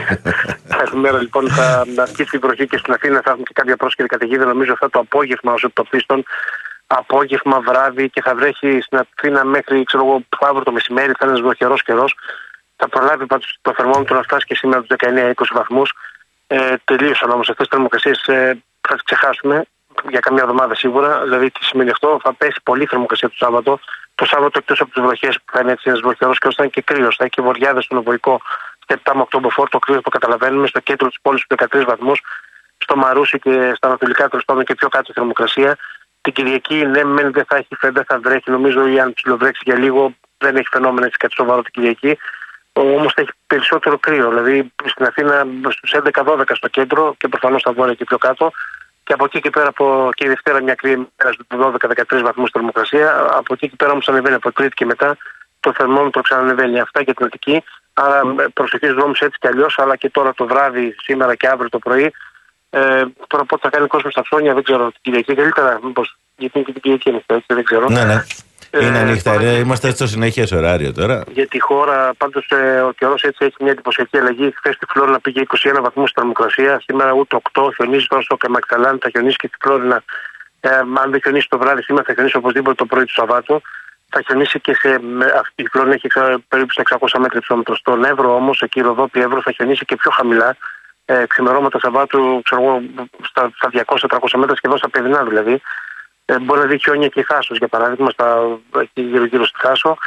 Καλημέρα, λοιπόν. Θα αρχίσει η βροχή και στην Αθήνα θα έχουμε και κάποια πρόσκαιρη καταιγίδα. Νομίζω αυτά το απόγευμα ως επιτοπλίστων. Απόγευμα, βράδυ και θα βρέχει στην Αθήνα μέχρι ξέρω εγώ, αύριο το μεσημέρι. Θα είναι ένας βροχερός καιρός. Θα προλάβει πάντως το θερμόμετρο να φτάσει και σήμερα τους δεκαεννέα είκοσι βαθμούς. Ε, τελείωσαν όμως αυτές τις θερμοκρασίες, ε, θα τις ξεχάσουμε για καμιά εβδομάδα σίγουρα. Δηλαδή, τι σημαίνει αυτό, θα πέσει πολύ θερμοκρασία το Σάββατο. Το Σάββατο, εκτός από τις βροχές που θα είναι έτσι ένας βροχερός καιρός, θα είναι και κρύος. Θα έχει και βοριάδες στο Νοβοϊκό και επτά με οκτώ μποφόρ. Το κρύο το καταλαβαίνουμε. Στο κέντρο της πόλης του δεκατρείς βαθμούς. Στο Μαρούσι και στα ανατολικά τέλος πάντων και πιο κάτω θερμοκρασία. Την Κυριακή, ναι, μεν δεν θα έχει δεν θα βρέχει. Νομίζω ή αν ψιλοβρέξει για λίγο δεν έχει φαινόμενο έτσι κάτι σοβαρό την Κυριακή. Όμως θα έχει περισσότερο κρύο. Δηλαδή στην Αθήνα στους έντεκα δώδεκα στο κέντρο και προφανώς στα βόρεια και πιο κάτω. Και από εκεί και πέρα από και η Δευτέρα μια κρύα μέρα στους δώδεκα δεκατρείς βαθμούς θερμοκρασία. Από εκεί και πέρα όμως ανεβαίνει από Τρίτη και μετά το θερμόμετρο ξανανεβαίνει. Αυτά για την Αττική. Άρα προσοχή στους δρόμους έτσι κι αλλιώς, αλλά και τώρα το βράδυ, σήμερα και αύριο το πρωί. Ε, τώρα πότε θα κάνει ο κόσμος στα ψώνια, δεν ξέρω. Την Κυριακή καλύτερα, μήπως γιατί και την Κυριακή είναι έτσι, δεν ξέρω. Ναι, ναι. Είναι ανοιχτά, ε, είμαστε στο συνεχές ωράριο τώρα. Για τη χώρα, πάντως ε, ο καιρός έτσι έχει μια εντυπωσιακή αλλαγή. Χθες στη Φλόρινα πήγε είκοσι ένα βαθμούς θερμοκρασία, σήμερα ούτε οκτώ, χιονίζει τώρα στο Καμακταλάν, θα χιονίσει και στη Φλόρινα. Ε, αν δεν χιονίσει το βράδυ, σήμερα θα χιονίσει οπωσδήποτε το πρωί του Σαββάτου. Θα χιονίσει και σε. Αυτή η Φλόρινα έχει περίπου στα εξακόσια μέτρα υψόμετρο. Στον Εύρο όμως, εκεί η Ροδόπη Εύρο θα χιονίσει και πιο χαμηλά. Ε, ξημερώματα Σαββάτου, ξέρω εγώ, στα, στα διακόσια τριακόσια μέτρα, σχεδόν στα παιδινά δηλαδή. Ε, μπορεί να δει χιόνια και η Θάσος, για παράδειγμα, στα, εκεί γύρω-γύρω στη Θάσο.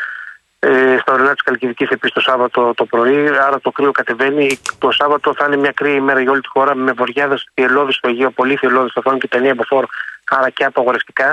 Ε, στα ορεινά της Καλκιδικής επίσης το Σάββατο το πρωί, άρα το κρύο κατεβαίνει. Το Σάββατο θα είναι μια κρύα ημέρα για όλη τη χώρα, με βοριάδες θυελλώδεις στο Αιγαίο, πολύ θυελλώδεις στο Θόνο και ταινία από φόρ, άρα και απαγορευτικά.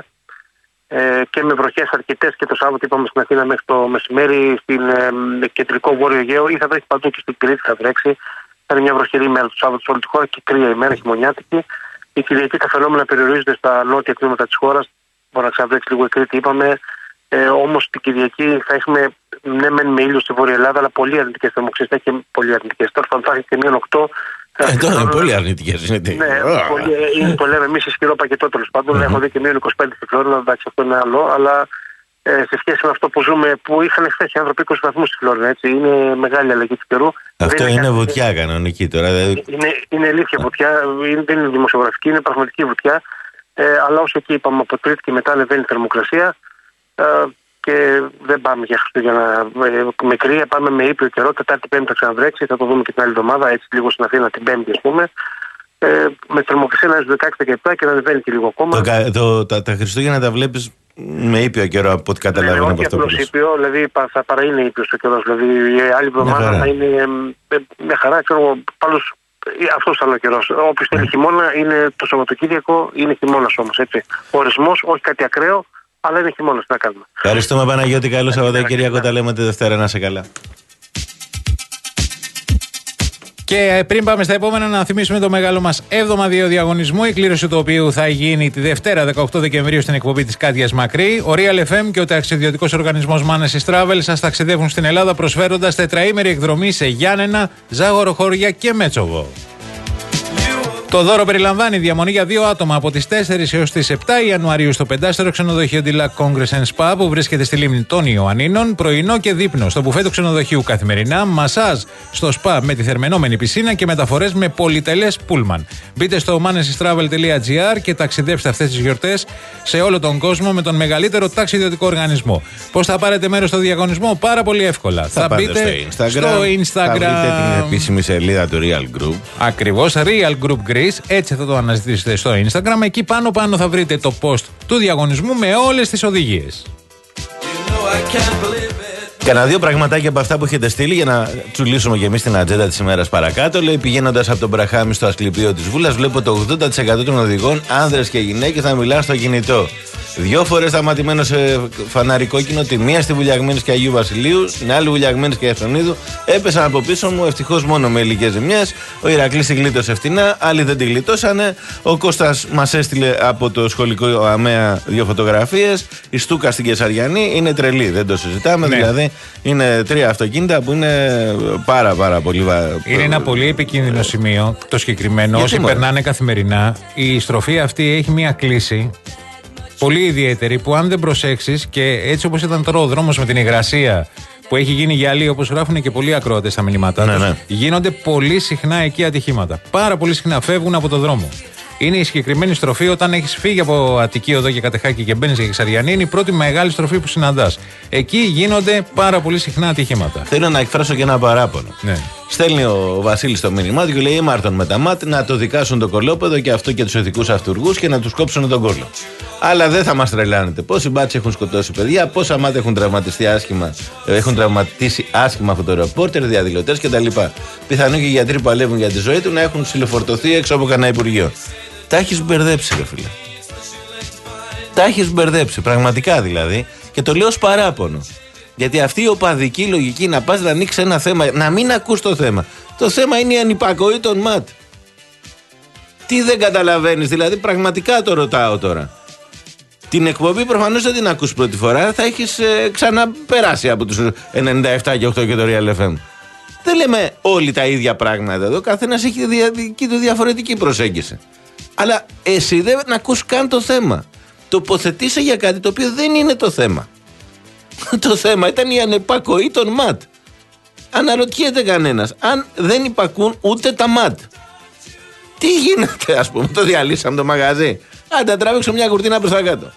Ε, και με βροχές αρκετές και το Σάββατο, είπαμε στην Αθήνα μέχρι το μεσημέρι, στην ε, κεντρικό βόρειο Αιγαίο, ή θα βρέχει παντού και στην Κρήτη θα βρέξει. Θα είναι μια βροχερή ημέρα το Σάββατο σε όλη τη χώρα και κρύα ημέρα, χειμωνιάτικη. Η Κυριακή τα φαινόμενα περιορίζονται στα νότια τμήματα της χώρας. Μπορεί να ξαναβρέξει λίγο η Κρήτη, είπαμε. Ε, όμως την Κυριακή θα έχουμε ναι, μεν με ήλιο στη Βόρεια Ελλάδα, αλλά πολύ αρνητικές θερμοκρασίες. Θα έχει πολύ αρνητικές. Τώρα θα έχει και μείον οκτώ. Ε, τώρα είναι πολύ αρνητικές. Είναι, ναι, πολύ, είναι, το λέμε εμείς ισχυρό πακετό τέλος πάντων. Mm-hmm. Έχω δει και μείον είκοσι πέντε στη Φλόρινα, εντάξει, αυτό είναι άλλο. Αλλά ε, σε σχέση με αυτό που ζούμε, που είχαν χθες οι άνθρωποι είκοσι βαθμούς στη Φλόρινα, έτσι, είναι μεγάλη αλλαγή του καιρού. Αυτό δεν είναι βουτιά κανονική τώρα. Δηλαδή... Είναι, είναι αλήθεια βουτιά, είναι, δεν είναι δημοσιογραφική, είναι πραγματική βουτιά. Ε, αλλά όσο εκεί είπαμε από Τρίτη και μετά ανεβαίνει η θερμοκρασία ε, και δεν πάμε για Χριστούγεννα ε, με κρύα, πάμε με ήπιο καιρό. Τετάρτη Πέμπτη θα ξαναβρέξει, θα το δούμε και την άλλη εβδομάδα, έτσι λίγο στην Αθήνα την Πέμπτη, ας πούμε. Ε, με θερμοκρασία να είναι δεκαέξι δεκαεπτά και να ανεβαίνει και λίγο ακόμα. Το, το, τα, τα Χριστούγεννα τα βλέπεις με ήπιο καιρό από ό,τι καταλαβαίνω ναι, από αυτό που λες. ήπιο, δηλαδή θα παραείνει ήπιος ο καιρός. Δηλαδή η άλλη εβδομάδα θα είναι ε, μια χαρά, ξέρω πάντως. Αυτό ήταν ο καιρός. Όποιος θέλει χειμώνα είναι το Σαββατοκύριακο, είναι χειμώνας όμως. Έτσι. Ορισμός, όχι κάτι ακραίο, Αλλά είναι χειμώνας, τι να κάνουμε. Ευχαριστούμε Παναγιώτη, καλό Σαββατοκύριακο, τα λέμε τη Δευτέρα, να είσαι καλά. Και πριν πάμε στα επόμενα, να θυμίσουμε το μεγάλο μας εβδομαδιαίο διαγωνισμό, η κλήρωση του οποίου θα γίνει τη Δευτέρα δεκαοκτώ Δεκεμβρίου στην εκπομπή της Κάτιας Μακρύ. Ο Real εφ εμ και ο ταξιδιωτικός οργανισμός Manasis Travel σας ταξιδεύουν στην Ελλάδα προσφέροντας τετραήμερη εκδρομή σε Γιάννενα, Ζάγορο Χώρια και Μέτσοβο. Το δώρο περιλαμβάνει διαμονή για δύο άτομα από τις τέσσερις έως τις επτά Ιανουαρίου στο πεντάστερο ξενοδοχείο Dilac Congress and Spa που βρίσκεται στη λίμνη των Ιωαννίνων, πρωινό και δείπνο στο μπουφέ του ξενοδοχείου καθημερινά, μασάζ στο σπα με τη θερμαινόμενη πισίνα και μεταφορές με πολυτελές πούλμαν. Μπείτε στο manasystravel τελεία gr και ταξιδέψτε αυτές τις γιορτές σε όλο τον κόσμο με τον μεγαλύτερο ταξιδιωτικό οργανισμό. Πώς θα πάρετε μέρος στο διαγωνισμό? Πάρα πολύ εύκολα. Θα, θα μπείτε στο Instagram, στο Instagram. Θα βρείτε την επίσημη σελίδα του Real Group. Ακριβώς, Real Group Greece. Έτσι θα το αναζητήσετε στο Instagram. Εκεί πάνω πάνω θα βρείτε το post του διαγωνισμού με όλες τις οδηγίες. Κάνα δύο πραγματάκια από αυτά που έχετε στείλει για να τσουλήσουμε και εμείς την ατζέντα της ημέρας παρακάτω. Λέει, πηγαίνοντας από τον Μπραχάμι στο Ασκληπείο της Βούλας, βλέπω το ογδόντα τοις εκατό των οδηγών, άνδρες και γυναίκες, να μιλάνε στο κινητό. Δυο φορές σταματημένο σε φανάρι κόκκινο, τη μία στη Βουλιαγμένης και Αγίου Βασιλείου, την άλλη Βουλιαγμένης και Ιασονίδου. Έπεσαν από πίσω μου, ευτυχώς μόνο με ηλικές ζημιές. Ο Ηρακλής τη γλίτωσε φτηνά, άλλοι δεν τη γλιτώσανε. Ο Κώστας μας έστειλε από το σχολικό ΑΜΕΑ δύο φωτογραφίες. Η Στούκα στην Κεσαριανή είναι τρελή, δεν το συζητάμε. Ναι. Δηλαδή είναι τρία αυτοκίνητα που είναι πάρα πάρα πολύ. Είναι ένα πολύ επικίνδυνο σημείο το συγκεκριμένο. Όσοι περνάνε καθημερινά, η στροφή αυτή έχει μία κλίση πολύ ιδιαίτερη που αν δεν προσέξεις, και έτσι όπως ήταν τώρα ο δρόμος με την υγρασία που έχει γίνει γυαλί, όπως γράφουν και πολλοί ακροατές στα μηνύματά τους, ναι, ναι. γίνονται πολύ συχνά εκεί ατυχήματα. Πάρα πολύ συχνά φεύγουν από το δρόμο. Είναι η συγκεκριμένη στροφή όταν έχεις φύγει από Αττική Οδό και Κατεχάκη και μπαίνεις για Κεσαριανή, είναι η πρώτη μεγάλη στροφή που συναντάς. Εκεί γίνονται πάρα πολύ συχνά ατυχήματα. Θέλω να εκφράσω και ένα παράπονο. Ναι. Στέλνει ο Βασίλης το μήνυμά του και λέει: Ήμαρτον με τα ΜΑΤ να το δικάσουν το κολόπεδο και αυτό και τους ηθικούς αυτούργους και να τους κόψουν τον κόλλο. Αλλά δεν θα μας τρελάνετε. Πόσοι μπάτσοι έχουν σκοτώσει παιδιά, πόσα ΜΑΤ έχουν τραυματιστεί άσχημα, έχουν τραυματίσει άσχημα φωτορεπόρτερ, διαδηλωτές κτλ. Πιθανόν και οι γιατροί που παλεύουν για τη ζωή του να έχουν ψιλοφορτωθεί έξω από κανένα υπουργείο. Τα έχεις μπερδέψει, ρε φίλε. Τα έχεις μπερδέψει, πραγματικά δηλαδή. Και το λέω ως παράπονο. Γιατί αυτή η οπαδική λογική να πας να ανοίξει ένα θέμα, να μην ακούς το θέμα. Το θέμα είναι η ανυπακοή των ΜΑΤ. Τι δεν καταλαβαίνεις, δηλαδή, πραγματικά το ρωτάω τώρα. Την εκπομπή προφανώς δεν την ακούς πρώτη φορά, θα έχεις ε, ξαναπεράσει από τους ενενήντα επτά και οκτώ και το Real εφ εμ. Δεν λέμε όλοι τα ίδια πράγματα εδώ, καθένας έχει δική του διαφορετική προσέγγιση. Αλλά εσύ δεν ακούς καν το θέμα. Τοποθετείσαι για κάτι το οποίο δεν είναι το θέμα. Το θέμα ήταν η ανεπακοή των ΜΑΤ. Αναρωτιέται κανένας, αν δεν υπακούν ούτε τα ΜΑΤ, τι γίνεται, ας πούμε, το διαλύσαμε το μαγαζί. Άντε, τράβηξε μια κουρτίνα προς τα κάτω.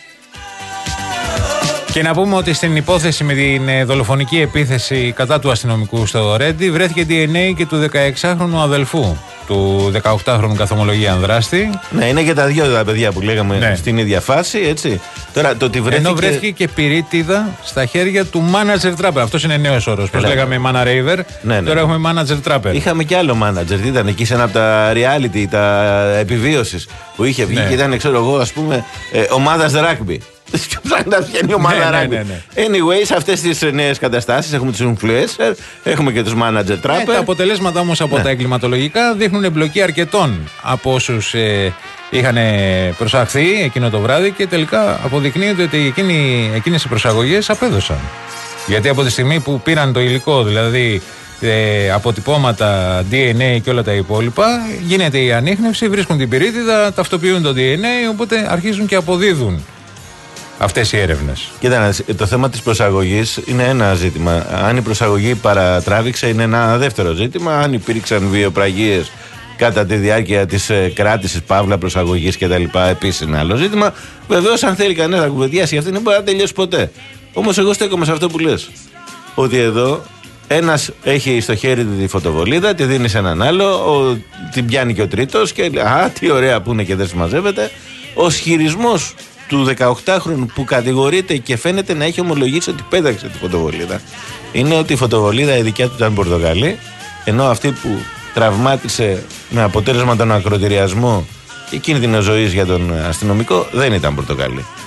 Και να πούμε ότι στην υπόθεση με την δολοφονική επίθεση κατά του αστυνομικού στο Ρέντι βρέθηκε ντι εν έι και του δεκαεξάχρονου αδελφού του δεκαοκτάχρονου καθομολογία δράστη. Ναι, είναι και τα δύο τα παιδιά που λέγαμε, ναι, στην ίδια φάση, έτσι. Τώρα, το ότι βρέθηκε... Ενώ βρέθηκε και πυρίτιδα στα χέρια του manager trapper. Αυτός είναι νέος όρος. Πώς λέγαμε man raver, ναι, ναι, τώρα έχουμε manager trapper. Είχαμε και άλλο manager. Ήταν εκεί σε ένα από τα reality, τα επιβίωσης που είχε βγει, ναι, και ήταν, ξέρω εγώ, ας πούμε, ε, ομάδας rugby. Να βγαίνει η ομάδα rugby. Ναι, ναι, ναι. Anyway, σε αυτές τις νέες καταστάσεις έχουμε τους influencer, έχουμε και τους manager trapper. Ε, τα αποτελέσματα όμως από, ναι, τα εγκληματολογικά δείχνουν εμπλοκή αρκετών από όσους ε, είχαν προσαχθεί εκείνο το βράδυ και τελικά αποδεικνύεται ότι εκείνοι, εκείνες οι προσαγωγές απέδωσαν. Γιατί από τη στιγμή που πήραν το υλικό, δηλαδή ε, αποτυπώματα, ντι εν έι και όλα τα υπόλοιπα, γίνεται η ανίχνευση, βρίσκουν την πυρίτιδα, ταυτοποιούν το ντι εν έι, οπότε αρχίζουν και αποδίδουν αυτές οι έρευνες. Κοίτα, το θέμα της προσαγωγής είναι ένα ζήτημα. Αν η προσαγωγή παρατράβηξε, είναι ένα δεύτερο ζήτημα. Αν υπήρξαν βιοπραγίες κατά τη διάρκεια της κράτησης, παύλα προσαγωγής κτλ., επίσης είναι άλλο ζήτημα. Βεβαίως, αν θέλει κανένα να κουβεντιάσει αυτή, δεν μπορεί να τελειώσει ποτέ. Όμως, εγώ στέκομαι σε αυτό που λες. Ότι εδώ ένας έχει στο χέρι του τη φωτοβολίδα, τη δίνει σε έναν άλλο, ο, την πιάνει και ο τρίτος και λέει: Α, τι ωραία που είναι και δεν συμμαζεύεται. Ο ισχυρισμός του δεκαοκτάχρονου που κατηγορείται και φαίνεται να έχει ομολογήσει ότι πέταξε τη φωτοβολίδα είναι ότι η φωτοβολίδα η δικιά του ήταν πορτοκαλί, ενώ αυτή που τραυμάτισε με αποτέλεσμα τον ακροτηριασμό και κίνδυνο ζωής για τον αστυνομικό δεν ήταν πορτοκαλί.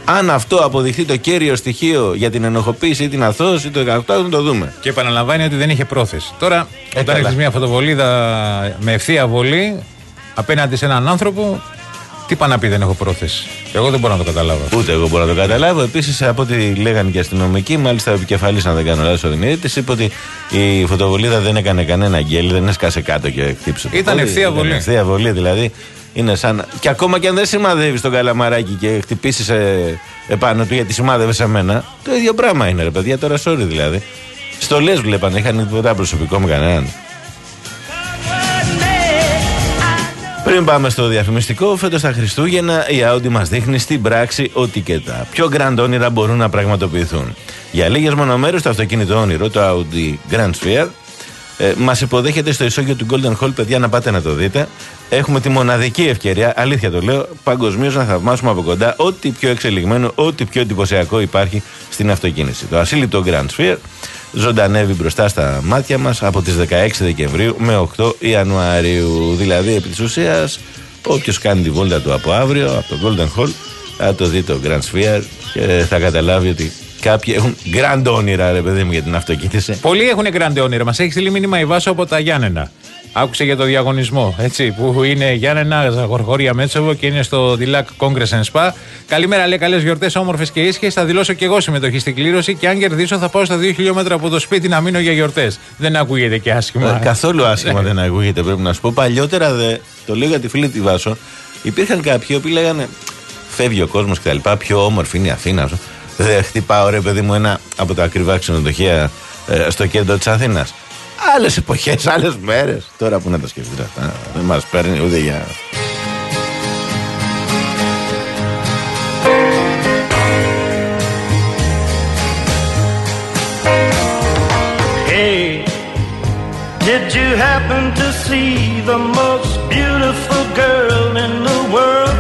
Αν αυτό αποδειχθεί το κέριο στοιχείο για την ενοχοποίηση ή την αθώωση, το δεκαοκτώ θα το δούμε. Και επαναλαμβάνει ότι δεν είχε πρόθεση. Τώρα, ε, όταν έχεις μια φωτοβολίδα με ευθεία βολή απέναντι σε έναν άνθρωπο, τι πάει να πει δεν έχω πρόθεση. Εγώ δεν μπορώ να το καταλάβω. Ούτε εγώ μπορώ να το καταλάβω. Επίσης, από ό,τι λέγανε και αστυνομικοί, μάλιστα ο επικεφαλής, αν δεν κάνω λάθος, ο Δημήτρης, είπε ότι η φωτοβολίδα δεν έκανε κανένα γκέλ, δεν έσκασε κάτω και χτύψε. Ήταν ευθεία βολή. Ήταν ευθεία βολή, δηλαδή. Είναι σαν. Και ακόμα και αν δεν σημαδεύει τον καλαμαράκι και χτυπήσει ε, επάνω του γιατί σημάδευε σε μένα, το ίδιο πράγμα είναι, ρε παιδιά. Τώρα, sorry δηλαδή. Στολές βλέπανε, είχαν τίποτα προσωπικό με κανέναν. Πριν πάμε στο διαφημιστικό, φέτος τα Χριστούγεννα η Audi μας δείχνει στην πράξη ότι και τα πιο grand όνειρα μπορούν να πραγματοποιηθούν. Για λίγες μονομέρες το αυτοκίνητο όνειρο, το Audi Grand Sphere, ε, μας υποδέχεται στο ισόγειο του Golden Hall, παιδιά, να πάτε να το δείτε. Έχουμε τη μοναδική ευκαιρία, αλήθεια το λέω, παγκοσμίως να θαυμάσουμε από κοντά ό,τι πιο εξελιγμένο, ό,τι πιο εντυπωσιακό υπάρχει στην αυτοκίνηση. Το ασύλληπτο Grand Sphere ζωντανεύει μπροστά στα μάτια μας από τις δεκαέξι Δεκεμβρίου με οκτώ Ιανουαρίου. Δηλαδή, επί της ουσίας, όποιος κάνει τη βόλτα του από αύριο, από το Golden Hall, θα το δει το Grand Sphere και θα καταλάβει ότι κάποιοι έχουν grand όνειρα, ρε παιδί μου, για την αυτοκίνηση. Πολλοί έχουν grand όνειρα. Μας έχει στείλει μήνυμα η Βάσο από τα Γιάννενα. Άκουσε για το διαγωνισμό, έτσι, που είναι Γιάννενα, Γοργόρια Μέτσοβο και είναι στο Dilac Congress and Spa. Καλημέρα, λέει, καλές γιορτές, όμορφες και ήσυχες. Θα δηλώσω και εγώ συμμετοχή στην κλήρωση και αν κερδίσω θα πάω στα δύο χιλιόμετρα από το σπίτι να μείνω για γιορτές. Δεν ακούγεται και άσχημα. Ε, καθόλου άσχημα δεν ακούγεται, πρέπει να σου πω. Παλιότερα, δε, το λέω για τη φίλη τη Βάσο, υπήρχαν κάποιοι που λέγανε φεύγει ο κόσμος κτλ. Πιο όμορφη είναι η Αθήνα. Δεν χτυπάω, ρε παιδί μου, ένα από τα ακριβά ξενοδοχεία ε, στο κέντρο της Αθήνας. Άλλες εποχές, άλλες μέρες. Τώρα που να τα σκεφτείς αυτά, δεν μας παίρνει ούτε για. Hey, did you happen to see the most beautiful girl in the world?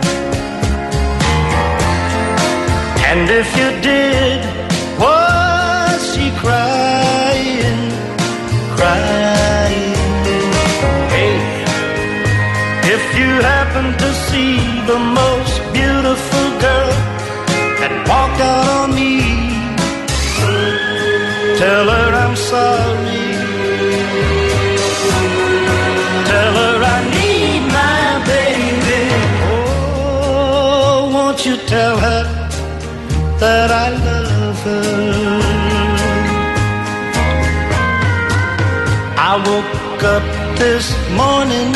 And if you did, was she crying, crying? Hey, if you happen to see the most beautiful girl that walked out on me, tell her I'm sorry. Tell her I need my baby. Oh, won't you tell her that I love her? I woke up this morning,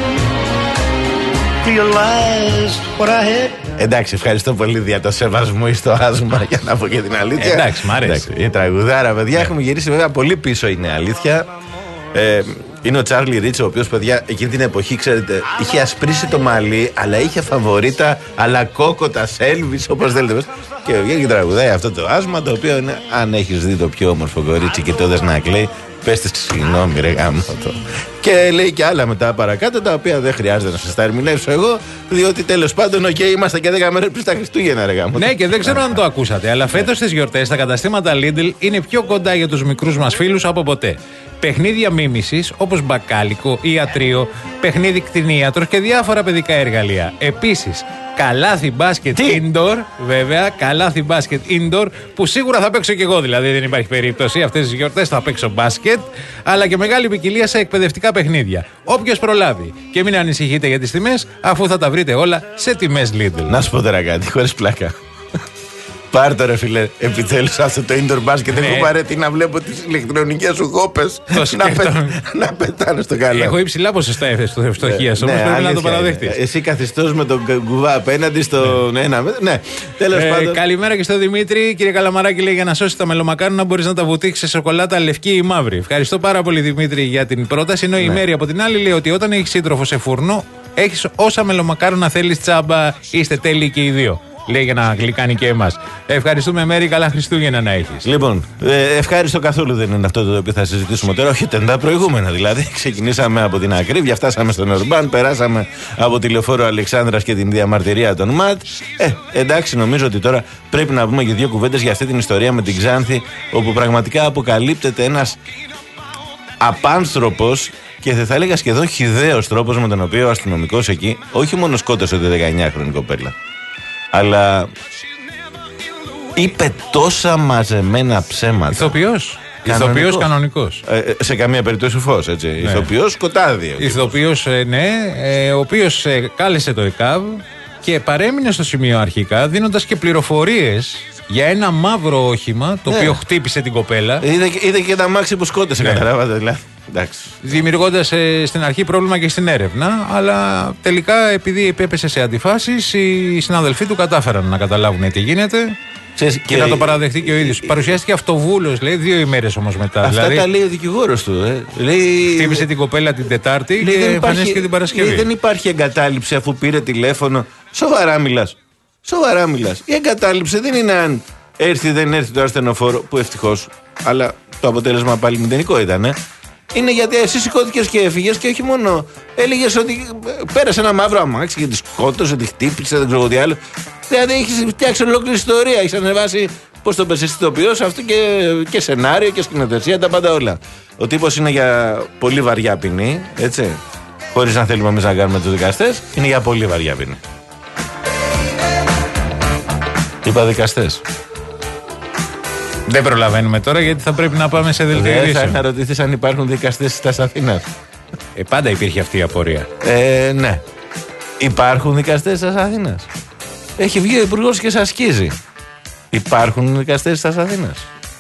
realized what I had. Εντάξει, ευχαριστώ πολύ για το σεβασμό στο άσμα, για να πω και την αλήθεια. Εντάξει, μ' αρέσει. Η τραγουδάρα, παιδιά, έχουμε γυρίσει βέβαια πολύ πίσω, είναι αλήθεια. Ε, είναι ο Τσάρλι Ρίτσο, ο οποίος, παιδιά, εκείνη την εποχή, ξέρετε, είχε ασπρίσει το μαλλί, αλλά είχε φαβορίτα, αλλά κόκοτα, σέλβις, όπως θέλετε. Και βγαίνει και τραγουδάει αυτό το άσμα, το οποίο είναι, αν έχεις δει το πιο όμορφο κορίτσι και το δες να κλαίει, πες της συγγνώμη, ρε γάμο το. Και λέει και άλλα μετά παρακάτω, τα οποία δεν χρειάζεται να σας τα ερμηνεύσω εγώ, διότι τέλος πάντων, οκ, okay, είμαστε και δέκα μέρες πριν στα Χριστούγεννα, ρε γάμο. Ναι, και δεν ξέρω αν το ακούσατε, αλλά φέτος στις γιορτές τα καταστήματα Lidl είναι πιο κοντά για τους μικρούς μας φίλους από ποτέ. Παιχνίδια μίμησης όπως μπακάλικο, ιατρείο, παιχνίδι κτηνίατρος και διάφορα παιδικά εργαλεία. Επίσης, καλάθι μπάσκετ indoor, βέβαια, καλάθι μπάσκετ indoor, που σίγουρα θα παίξω κι εγώ, δηλαδή δεν υπάρχει περίπτωση. Αυτές τις γιορτές θα παίξω μπάσκετ, αλλά και μεγάλη ποικιλία σε εκπαιδευτικά παιχνίδια. Όποιος προλάβει. Και μην ανησυχείτε για τις τιμές, αφού θα τα βρείτε όλα σε τιμές Lidl. Να σου πω τώρα κάτι, χωρίς πλάκα. Πάρ' το, ρε φίλε, επιτέλους αυτό το indoor basket. Δεν έχω παρέτη να βλέπω τις ηλεκτρονικές σου κόπες να, πε, να πετάνε στο καλά. Έχω υψηλά ποσοστά ευστοχίας, όμως πρέπει να το παραδεχτείς. Εσύ καθιστός με τον κουβά απέναντι στο ένα μέτρο. Ναι, τέλος πάντων. Καλημέρα και στο Δημήτρη. Κύριε Καλαμαράκη, λέει, για να σώσει τα μελομακάρονα μπορείς να τα βουτήξεις σε σοκολάτα λευκή ή μαύρη. Ευχαριστώ πάρα πολύ, Δημήτρη, για την πρόταση. Ενώ η Μέρη από την άλλη λέει ότι όταν έχεις σύντροφο σε φούρνο, έχεις όσα μελομακάρονα θέλεις τσάμπα. Είστε τέλειοι και οι δύο. Λέει για να γλυκάνει και εμάς. Ευχαριστούμε, Μέρη. Καλά Χριστούγεννα να έχεις. Λοιπόν, ε, ευχάριστο καθόλου δεν είναι αυτό το οποίο θα συζητήσουμε τώρα. Όχι τα προηγούμενα δηλαδή. Ξεκινήσαμε από την ακρίβεια, φτάσαμε στον Ορμπάν, περάσαμε από τη Λεωφόρο Αλεξάνδρας και την διαμαρτυρία των ΜΑΤ. Ε, εντάξει, νομίζω ότι τώρα πρέπει να πούμε και δύο κουβέντες για αυτή την ιστορία με την Ξάνθη, όπου πραγματικά αποκαλύπτεται ένας απάνθρωπος και θα έλεγα σχεδόν χυδαίος τρόπος με τον οποίο ο αστυνομικός εκεί όχι μόνο σκότωσε τη δεκαεννιάχρονη κοπέλα, αλλά είπε τόσα μαζεμένα ψέματα. Ηθοποιός. Ηθοποιός κανονικός. Ε, σε καμία περίπτωση φως, έτσι. Ναι. Ηθοποιός σκοτάδι. Ηθοποιός, ε, ναι, ε, ο οποίος ε, κάλεσε το ΕΚΑΒ και παρέμεινε στο σημείο αρχικά, δίνοντας και πληροφορίες για ένα μαύρο όχημα το ναι. οποίο χτύπησε την κοπέλα. Είδε, είδε και τα μάξι που σκότωσε, ναι. καταλάβατε δηλαδή. Δημιουργώντας ε, στην αρχή πρόβλημα και στην έρευνα, αλλά τελικά επειδή επέπεσε σε αντιφάσεις, οι συναδελφοί του κατάφεραν να καταλάβουν τι γίνεται. Και, και να το παραδεχτεί και ο ίδιος. Παρουσιάστηκε αυτοβούλος, λέει, δύο ημέρες όμως μετά. Αυτά δηλαδή, τα λέει ο δικηγόρος του. Ε. Λέει... Χτύπησε την κοπέλα την Τετάρτη λέει, και εμφανίστηκε την Παρασκευή. Λέει, δεν υπάρχει εγκατάλειψη αφού πήρε τηλέφωνο. Σοβαρά μιλάς. Σοβαρά μιλάς. Η εγκατάλειψη δεν είναι αν έρθει ή δεν έρθει το ασθενοφόρο, που ευτυχώς, αλλά το αποτέλεσμα πάλι μηδενικό ήταν. Ε. Είναι γιατί εσύ σηκώθηκες και έφυγες και όχι μόνο έλεγες ότι πέρασε ένα μαύρο αμάξι και τη σκότωσε, τη χτύπησε, δεν ξέρω τι άλλο. Δηλαδή έχεις φτιάξει ολόκληρη ιστορία, έχεις ανεβάσει πώς το πες εσύ ηθοποιός, αυτό και, και σενάριο και σκηνοθεσία, τα πάντα όλα. Ο τύπος είναι για πολύ βαριά ποινή, έτσι, χωρίς να θέλουμε εμείς να κάνουμε τους δικαστές, είναι για πολύ βαριά ποινή. Είπα δικαστές. Δεν προλαβαίνουμε τώρα γιατί θα πρέπει να πάμε σε δελτίο ειδήσεων. Δεν θα αναρωτηθείς αν υπάρχουν δικαστές στις Αθήνας. Ε, πάντα υπήρχε αυτή η απορία. Ε, ναι. Υπάρχουν δικαστές στις Αθήνας. Έχει βγει ο υπουργός και σας σκίζει. Υπάρχουν δικαστές στις Αθήνας.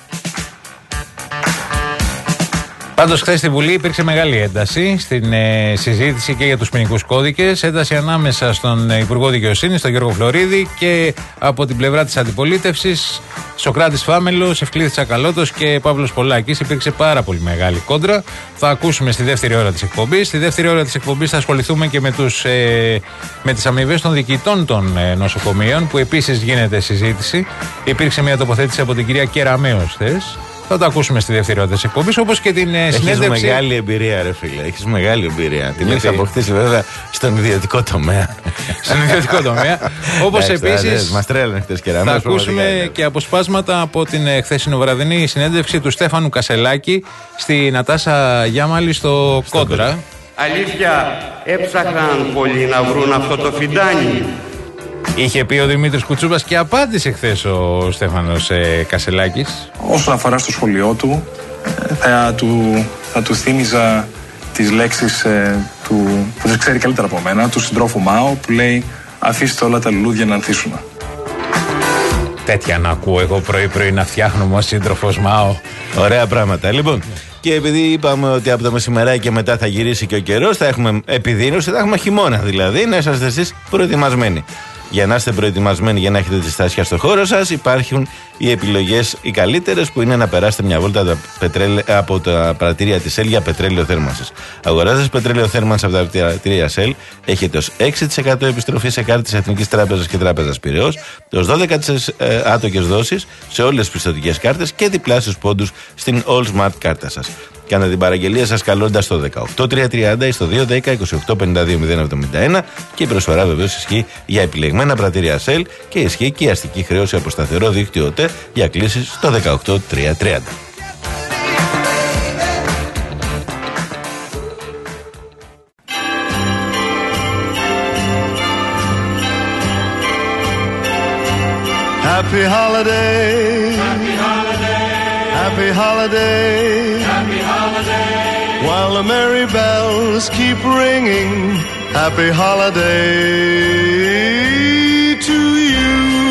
Πάντως, χθες στη Βουλή υπήρξε μεγάλη ένταση στην ε, συζήτηση και για τους ποινικούς κώδικες. Ένταση ανάμεσα στον ε, Υπουργό Δικαιοσύνης, τον Γιώργο Φλωρίδη, και από την πλευρά της αντιπολίτευσης, Σωκράτης Φάμελος, Ευκλήδης Τσακαλώτος και Παύλος Πολάκης. Υπήρξε πάρα πολύ μεγάλη κόντρα. Θα ακούσουμε στη δεύτερη ώρα της εκπομπής. Στη δεύτερη ώρα της εκπομπής θα ασχοληθούμε και με, τους, ε, με τις αμοιβές των διοικητών των ε, νοσοκομείων, που επίσης γίνεται συζήτηση. Υπήρξε μια τοποθέτηση από την κυρία Κεραμέως χθες. Θα το ακούσουμε στη δεύτερη ώρα της εκπομπής, όπως και την έχεις συνέντευξη. Έχεις μεγάλη εμπειρία, ρε φίλε. Έχεις μεγάλη εμπειρία. Την έχεις αποκτήσει βέβαια στον ιδιωτικό τομέα. Στον ιδιωτικό τομέα. Όπως επίσης. Μας τρέλανε χτες και ράμες. Θα ακούσουμε και αποσπάσματα από την χθεσινοβραδινή συνέντευξη του Στέφανου Κασελάκη στη Νατάσα Γιάμαλη στο Κόντρα. Αλήθεια, έψαχναν πολλοί να βρουν αυτό το φιντάνι. Είχε πει ο Δημήτρης Κουτσούπας και απάντησε χθες ο Στέφανος ε, Κασελάκης. Όσον αφορά στο σχολείο του, θα του, θα του θύμιζα τις λέξεις ε, του, που τις ξέρει καλύτερα από μένα, του συντρόφου Μάο, που λέει «Αφήστε όλα τα λουλούδια να ανθίσουν». Τέτοια να ακούω εγώ πρωί-πρωί να φτιάχνουμε ως σύντροφος Μάο. Ωραία πράγματα. Λοιπόν, και επειδή είπαμε ότι από το μεσημεράκι και μετά θα γυρίσει και ο καιρός, θα έχουμε επιδείνωση, θα έχουμε χειμώνα δηλαδή, να είσαστε εσείς προετοιμασμένοι. Για να είστε προετοιμασμένοι για να έχετε τη στάσια στο χώρο σας, υπάρχουν οι επιλογές οι καλύτερες, που είναι να περάσετε μια βόλτα από τα, πετρέλε, από τα πρατήρια της Shell για πετρέλαιο θέρμανσης. Αγοράζοντας πετρέλαιο θέρμανσης από τα πρατήρια Shell, έχετε ως έξι τοις εκατό επιστροφή σε κάρτες Εθνικής Τράπεζας και Τράπεζας Πειραιώς, ως δώδεκα τοις εκατό άτοκες δόσεις σε όλες τις πιστωτικές κάρτες και διπλάσιους πόντους στην All Smart κάρτα σας. Κάντε την παραγγελία σας καλώντας στο δεκαοκτώ τριακόσια τριάντα ή στο δύο δέκα είκοσι οκτώ πενήντα δύο μηδέν εβδομήντα ένα, και η προσφορά βεβαίως ισχύει για επιλεγμένα πρατήρια Shell και ισχύει και η αστική χρέωση από σταθερό δίκτυο ΟΤΕ για κλήσεις στο δεκαοκτώ τριακόσια τριάντα. Happy holiday, happy holiday, happy holiday, happy holiday. While the merry bells keep ringing, happy holiday to you.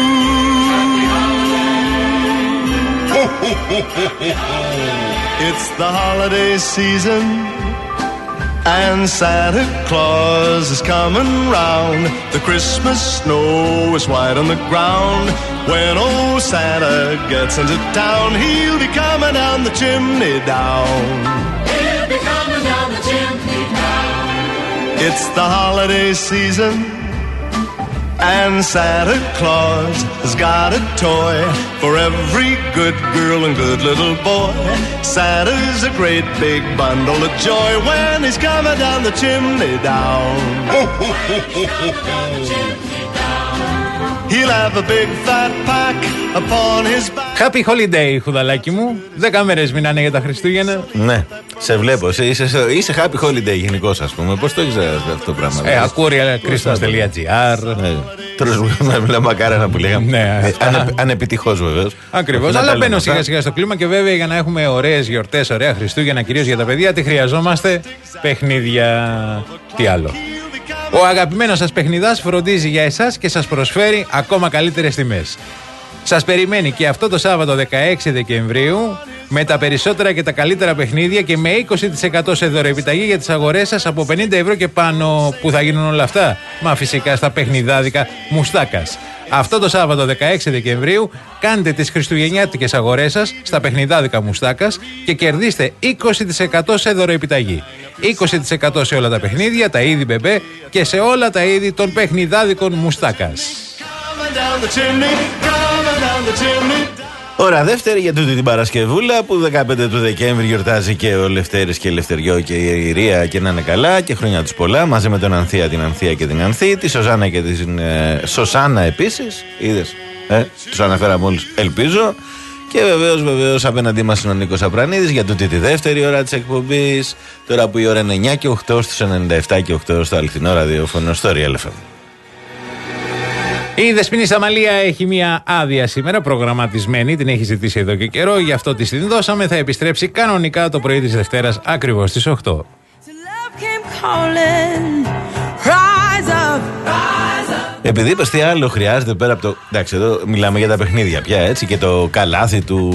Happy holiday. It's the holiday season, and Santa Claus is coming round. The Christmas snow is white on the ground. When old Santa gets into town, he'll be coming down the chimney down. He'll be coming down the chimney down. It's the holiday season, and Santa Claus has got a toy for every good girl and good little boy. Santa's a great big bundle of joy when he's coming down the chimney down. He'll have a big fat pack upon his back. Happy holiday, χουδαλάκι μου. Δέκα μέρες μείνανε για τα Χριστούγεννα. Ναι, σε βλέπω. Είσαι, είσαι, είσαι happy holiday γενικώς, ας πούμε. Πώς το έχεις αυτό το πράγμα? Ε, ακούω christmas.gr. Τώρα μακάρανα που λέγαμε. Ναι, Ανε, ανεπιτυχώς βεβαίως. Ακριβώς. Αλλά μπαίνω σιγά σιγά στο κλίμα και βέβαια για να έχουμε ωραίες γιορτές, ωραία Χριστούγεννα, κυρίως για τα παιδιά, τι χρειαζόμαστε? Παιχνίδια. Τι άλλο? Ο αγαπημένος σας παιχνιδάς φροντίζει για εσάς και σας προσφέρει ακόμα καλύτερες τιμές. Σας περιμένει και αυτό το Σάββατο δεκαέξι Δεκεμβρίου με τα περισσότερα και τα καλύτερα παιχνίδια και με είκοσι τοις εκατό σε δωρεοεπιταγή για τις αγορές σας από πενήντα ευρώ και πάνω. Που θα γίνουν όλα αυτά? Μα φυσικά στα παιχνιδάδικα Μουστάκας. Αυτό το Σάββατο δεκαέξι Δεκεμβρίου κάντε τις χριστουγεννιάτικες αγορές σας στα παιχνιδάδικα Μουστάκας και κερδίστε είκοσι τοις εκατό σε δωρεοεπιταγή. είκοσι τοις εκατό σε όλα τα παιχνίδια, τα είδη μπεμπέ και σε όλα τα είδη των παιχνιδάδικων Μουστάκας. Ώρα δεύτερη για τούτη την Παρασκευούλα που δεκαπέντε του Δεκέμβρη γιορτάζει και ο Λευτέρης και η Λευτεριό και η Ιρία και να είναι καλά και χρόνια τους πολλά μαζί με τον Ανθία, την Ανθία και την Ανθή, τη Σωζάνα και την ε, Σωσάνα επίσης. Είδες, ε, τους αναφέραμε όλους, ελπίζω. Και βεβαίως, βεβαίως απέναντί μας είναι ο Νίκος Απρανίδης για τούτη τη δεύτερη ώρα της εκπομπής. Τώρα που η ώρα είναι εννιά και οκτώ στους ενενήντα επτά και οκτώ στο αληθινό ραδιόφωνο στο Real εφ εμ. Η Δεσποινή Σαμαλία έχει μια άδεια σήμερα προγραμματισμένη, την έχει ζητήσει εδώ και καιρό, γι' αυτό της την δώσαμε. Θα επιστρέψει κανονικά το πρωί της Δευτέρας ακριβώς στις οκτώ. Επειδή είπες τι άλλο χρειάζεται πέρα από το. Εντάξει, εδώ μιλάμε για τα παιχνίδια πια έτσι και το καλάθι του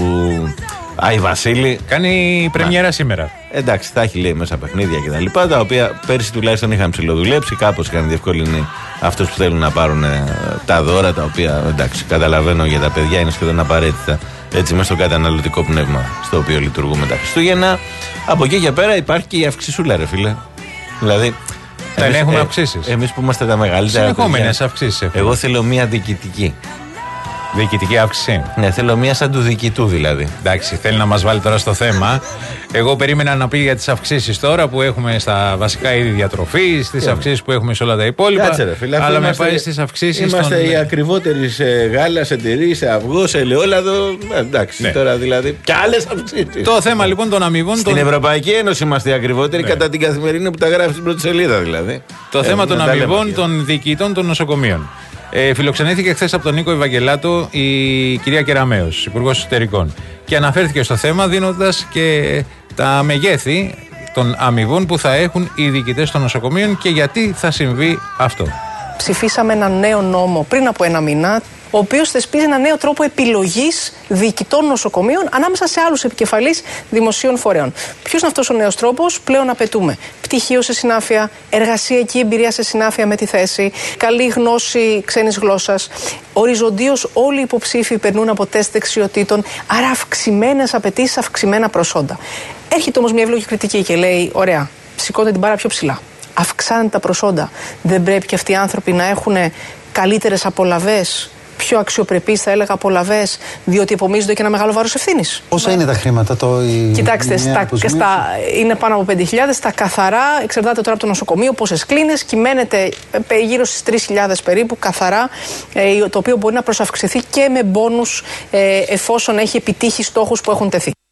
Άι Βασίλη. Κάνει πρεμιέρα σήμερα. Εντάξει, θα έχει λέει μέσα παιχνίδια και τα λοιπά, τα οποία πέρσι τουλάχιστον είχαν ψηλοδουλέψει, κάπως είχαν διευκολύνει αυτούς που θέλουν να πάρουν ε, τα δώρα, τα οποία εντάξει, καταλαβαίνω για τα παιδιά είναι σχεδόν απαραίτητα έτσι μέσα στο καταναλωτικό πνεύμα στο οποίο λειτουργούμε τα Χριστούγεννα. Από εκεί και πέρα υπάρχει και η αυξησούλα, ρε φίλε. Δηλαδή. Δεν έχουμε ε, αυξήσεις. Εμείς που είμαστε τα μεγαλύτερα. Συνεχόμενες αυξήσεις. Εγώ θέλω μία διοικητική. Διοικητική αύξηση. Ναι, θέλω μία σαν του διοικητού δηλαδή. Εντάξει, θέλει να μας βάλει τώρα στο θέμα. Εγώ περίμενα να πει για τις αυξήσεις τώρα που έχουμε στα βασικά είδη διατροφής, στις αυξήσεις που έχουμε σε όλα τα υπόλοιπα. Κάτσε, ρε, φίλε, αλλά είμαστε, με πάει στις αυξήσεις. Είμαστε των... οι ακριβότεροι σε γάλα, σε τυρί, σε αυγό, σε ελαιόλαδο. Εντάξει, ναι. Τώρα δηλαδή. Και άλλες αυξήσεις. Το θέμα λοιπόν των αμοιβών. Στην των... Ευρωπαϊκή Ένωση είμαστε οι ακριβότεροι, ναι, κατά την καθημερινή που τα γράφει στην πρώτη σελίδα δηλαδή. Το ε, θέμα των αμοιβών των διοικητών των νοσοκομείων. Ε, φιλοξενήθηκε χθες από τον Νίκο Ευαγγελάτο η κυρία Κεραμέως, Υπουργός Εσωτερικών, και αναφέρθηκε στο θέμα δίνοντας και τα μεγέθη των αμοιβών που θα έχουν οι διοικητές των νοσοκομείων και γιατί θα συμβεί αυτό. Ψηφίσαμε ένα νέο νόμο πριν από ένα μήνα, ο οποίος θεσπίζει ένα νέο τρόπο επιλογής διοικητών νοσοκομείων ανάμεσα σε άλλους επικεφαλείς δημοσίων φορέων. Ποιος είναι αυτός ο νέος τρόπος? Πλέον απαιτούμε πτυχίο σε συνάφεια, εργασιακή εμπειρία σε συνάφεια με τη θέση, καλή γνώση ξένης γλώσσας. Οριζοντίως όλοι οι υποψήφοι περνούν από τεστ δεξιοτήτων, άρα αυξημένες απαιτήσεις, αυξημένα προσόντα. Έρχεται όμως μια εύλογη κριτική και λέει: ωραία, σηκώνετε την μπάρα πιο ψηλά. Αυξάνετε τα προσόντα. Δεν πρέπει και αυτοί οι άνθρωποι να έχουν καλύτερες απολαβές, πιο αξιοπρεπείς θα έλεγα απολαβές, διότι επομίζονται και ένα μεγάλο βάρος ευθύνης? Πόσα είναι τα χρήματα, το η... Κοιτάξτε, στα, στα, είναι πάνω από πέντε χιλιάδες. Τα καθαρά, εξαρτάται τώρα από το νοσοκομείο, πόσες κλίνες, κυμαίνεται γύρω στις τρεις χιλιάδες περίπου καθαρά, ε, το οποίο μπορεί να προσαυξηθεί και με μπόνους ε, εφόσον έχει επιτύχει στόχους που έχουν τεθεί.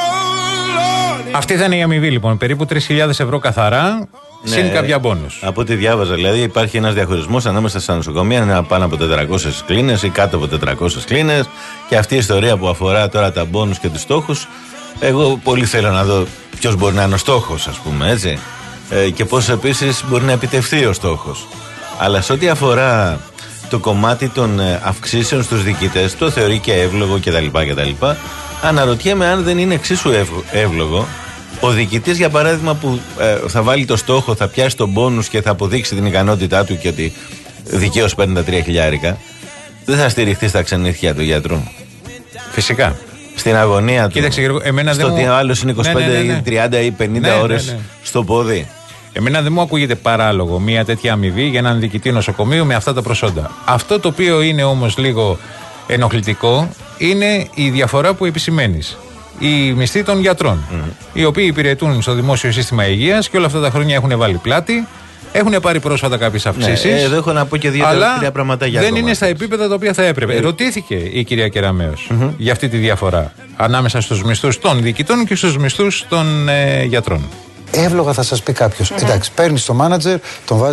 Αυτή θα είναι η αμοιβή λοιπόν, περίπου τρεις χιλιάδες ευρώ καθαρά. Ναι, συν κάποια μπόνους. Από ό,τι διάβαζα, δηλαδή υπάρχει ένας διαχωρισμός ανάμεσα στα νοσοκομεία, είναι πάνω από τετρακόσιες κλίνες ή κάτω από τετρακόσιες κλίνες. Και αυτή η ιστορία που αφορά τώρα τα μπόνους και τους στόχους, εγώ πολύ θέλω να δω ποιος μπορεί να είναι ο στόχος, ας πούμε, έτσι. Ε, και πώς επίσης μπορεί να επιτευχθεί ο στόχος. Αλλά σε ό,τι αφορά το κομμάτι των αυξήσεων στους διοικητές, το θεωρεί και εύλογο κτλ. κτλ. Αναρωτιέμαι αν δεν είναι εξίσου εύλογο ο διοικητής, για παράδειγμα, που ε, θα βάλει το στόχο, θα πιάσει τον πόνους και θα αποδείξει την ικανότητά του και ότι δικαίως παίρνει τα τρία χιλιάρικα, δεν θα στηριχθεί στα ξενύχια του γιατρού. Φυσικά. Στην αγωνία του. Κοίταξε, εμένα στο ότι ο άλλος είναι είκοσι πέντε, ναι, ναι, ναι, ναι. ή τριάντα ή πενήντα ναι, ώρες ναι, ναι. στο πόδι. Εμένα δεν μου ακούγεται παράλογο μια τέτοια αμοιβή για έναν διοικητή νοσοκομείου με αυτά τα προσόντα. Αυτό το οποίο είναι όμως λίγο ενοχλητικό είναι η διαφορά που επισημαίνεις. Οι μισθοί των γιατρών, mm. οι οποίοι υπηρετούν στο δημόσιο σύστημα υγείας και όλα αυτά τα χρόνια έχουν βάλει πλάτη, έχουν πάρει πρόσφατα κάποιες αυξήσεις. Ναι, εδώ έχω να πω και δύο τρία πράγματα για δεν είναι στα επίπεδα τα οποία θα έπρεπε. Ε. Ρωτήθηκε η κυρία Κεραμέως mm-hmm. για αυτή τη διαφορά ανάμεσα στους μισθούς των διοικητών και στους μισθούς των ε, γιατρών. Εύλογα θα σας πει κάποιος, mm-hmm. εντάξει, παίρνεις το μάνατζερ, τον βάζεις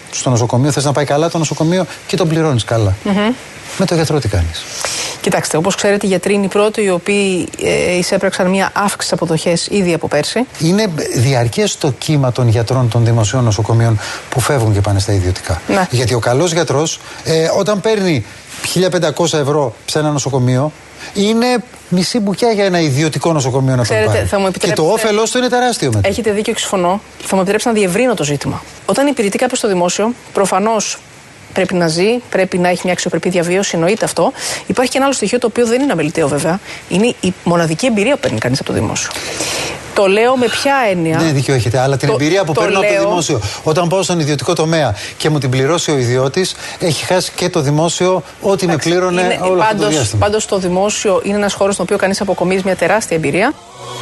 στο νοσοκομείο, θες να πάει καλά το νοσοκομείο και τον πληρώνεις καλά. Mm-hmm. Με το γιατρό τι κάνεις? Κοιτάξτε, όπως ξέρετε, οι γιατροί είναι οι πρώτοι οι οποίοι ε, εισέπραξαν μια αύξηση αποδοχές ήδη από πέρσι. Είναι διαρκές το κύμα των γιατρών των δημοσίων νοσοκομείων που φεύγουν και πάνε στα ιδιωτικά. Ναι. Γιατί ο καλός γιατρός, ε, όταν παίρνει χίλια πεντακόσια ευρώ σε ένα νοσοκομείο, είναι μισή μπουκιά για ένα ιδιωτικό νοσοκομείο να τον πάρει. Θα μου επιτρέψετε... Και το όφελος του είναι τεράστιο μετά. Έχετε δίκιο και συμφωνώ. Θα μου επιτρέψετε να διευρύνω το ζήτημα. Όταν υπηρετεί κάποιος στο δημόσιο, προφανώς πρέπει να ζει, πρέπει να έχει μια αξιοπρεπή διαβίωση, εννοείται αυτό. Υπάρχει και ένα άλλο στοιχείο το οποίο δεν είναι αμεληταίο βέβαια. Είναι η μοναδική εμπειρία που παίρνει κανείς από το δημόσιο. Το λέω με ποια έννοια? Ναι, δίκιο έχετε. Αλλά την το, εμπειρία που παίρνω λέω... από το δημόσιο, όταν πάω στον ιδιωτικό τομέα και μου την πληρώσει ο ιδιώτης, έχει χάσει και το δημόσιο ό,τι με πλήρωνε είναι, όλο πάντως, αυτό το διάστημα. Πάντως το δημόσιο είναι ένας χώρος στον οποίο κανείς αποκομίζει μια τεράστια εμπειρία.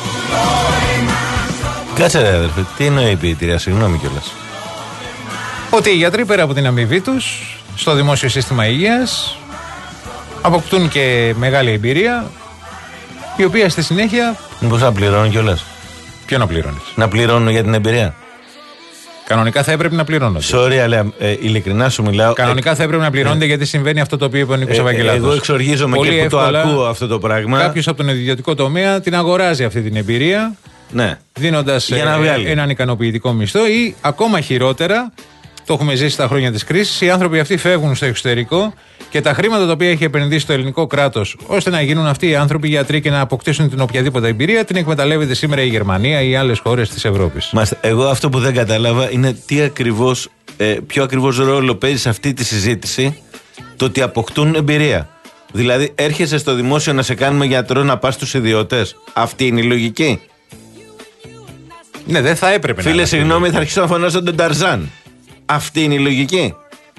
Κάτσε ρε αδερφέ, τι εννοεί η ποιητήρια, συγγνώμη κιόλας. Ότι οι γιατροί πέρα από την αμοιβή τους στο δημόσιο σύστημα υγείας αποκτούν και μεγάλη εμπειρία, η οποία στη συνέχεια. Μήπως να πληρώνουν κιόλας? Ποιο να πληρώνεις? Να πληρώνουν για την εμπειρία. Κανονικά θα έπρεπε να πληρώνονται. Sorry, αλλά ε, ειλικρινά σου μιλάω. Κανονικά θα έπρεπε να πληρώνονται ε, γιατί συμβαίνει αυτό το οποίο είπε ο Νίκος Ευαγγελάτος. Εγώ εξοργίζομαι πολύ και που το ακούω αυτό το πράγμα. Κάποιος από τον ιδιωτικό τομέα την αγοράζει αυτή την εμπειρία. Ναι. Δίνοντας ε, έναν ικανοποιητικό μισθό ή ακόμα χειρότερα. Το έχουμε ζήσει στα χρόνια της κρίσης. Οι άνθρωποι αυτοί φεύγουν στο εξωτερικό και τα χρήματα τα οποία έχει επενδύσει το ελληνικό κράτος ώστε να γίνουν αυτοί οι άνθρωποι γιατροί και να αποκτήσουν την οποιαδήποτε εμπειρία, την εκμεταλλεύεται σήμερα η Γερμανία ή άλλες χώρες της Ευρώπης. Μάστε, εγώ αυτό που δεν κατάλαβα είναι τι ακριβώς, ε, ποιο ακριβώς ρόλο παίζει σε αυτή τη συζήτηση το ότι αποκτούν εμπειρία. Δηλαδή, έρχεσαι στο δημόσιο να σε κάνουμε γιατρό να πας στους ιδιώτες. Αυτή είναι η λογική. Ναι, δεν θα έπρεπε. Φίλε, συγγνώμη, θα αρχίσω να φωνάζω τον Ταρζάν. Αυτή είναι η λογική.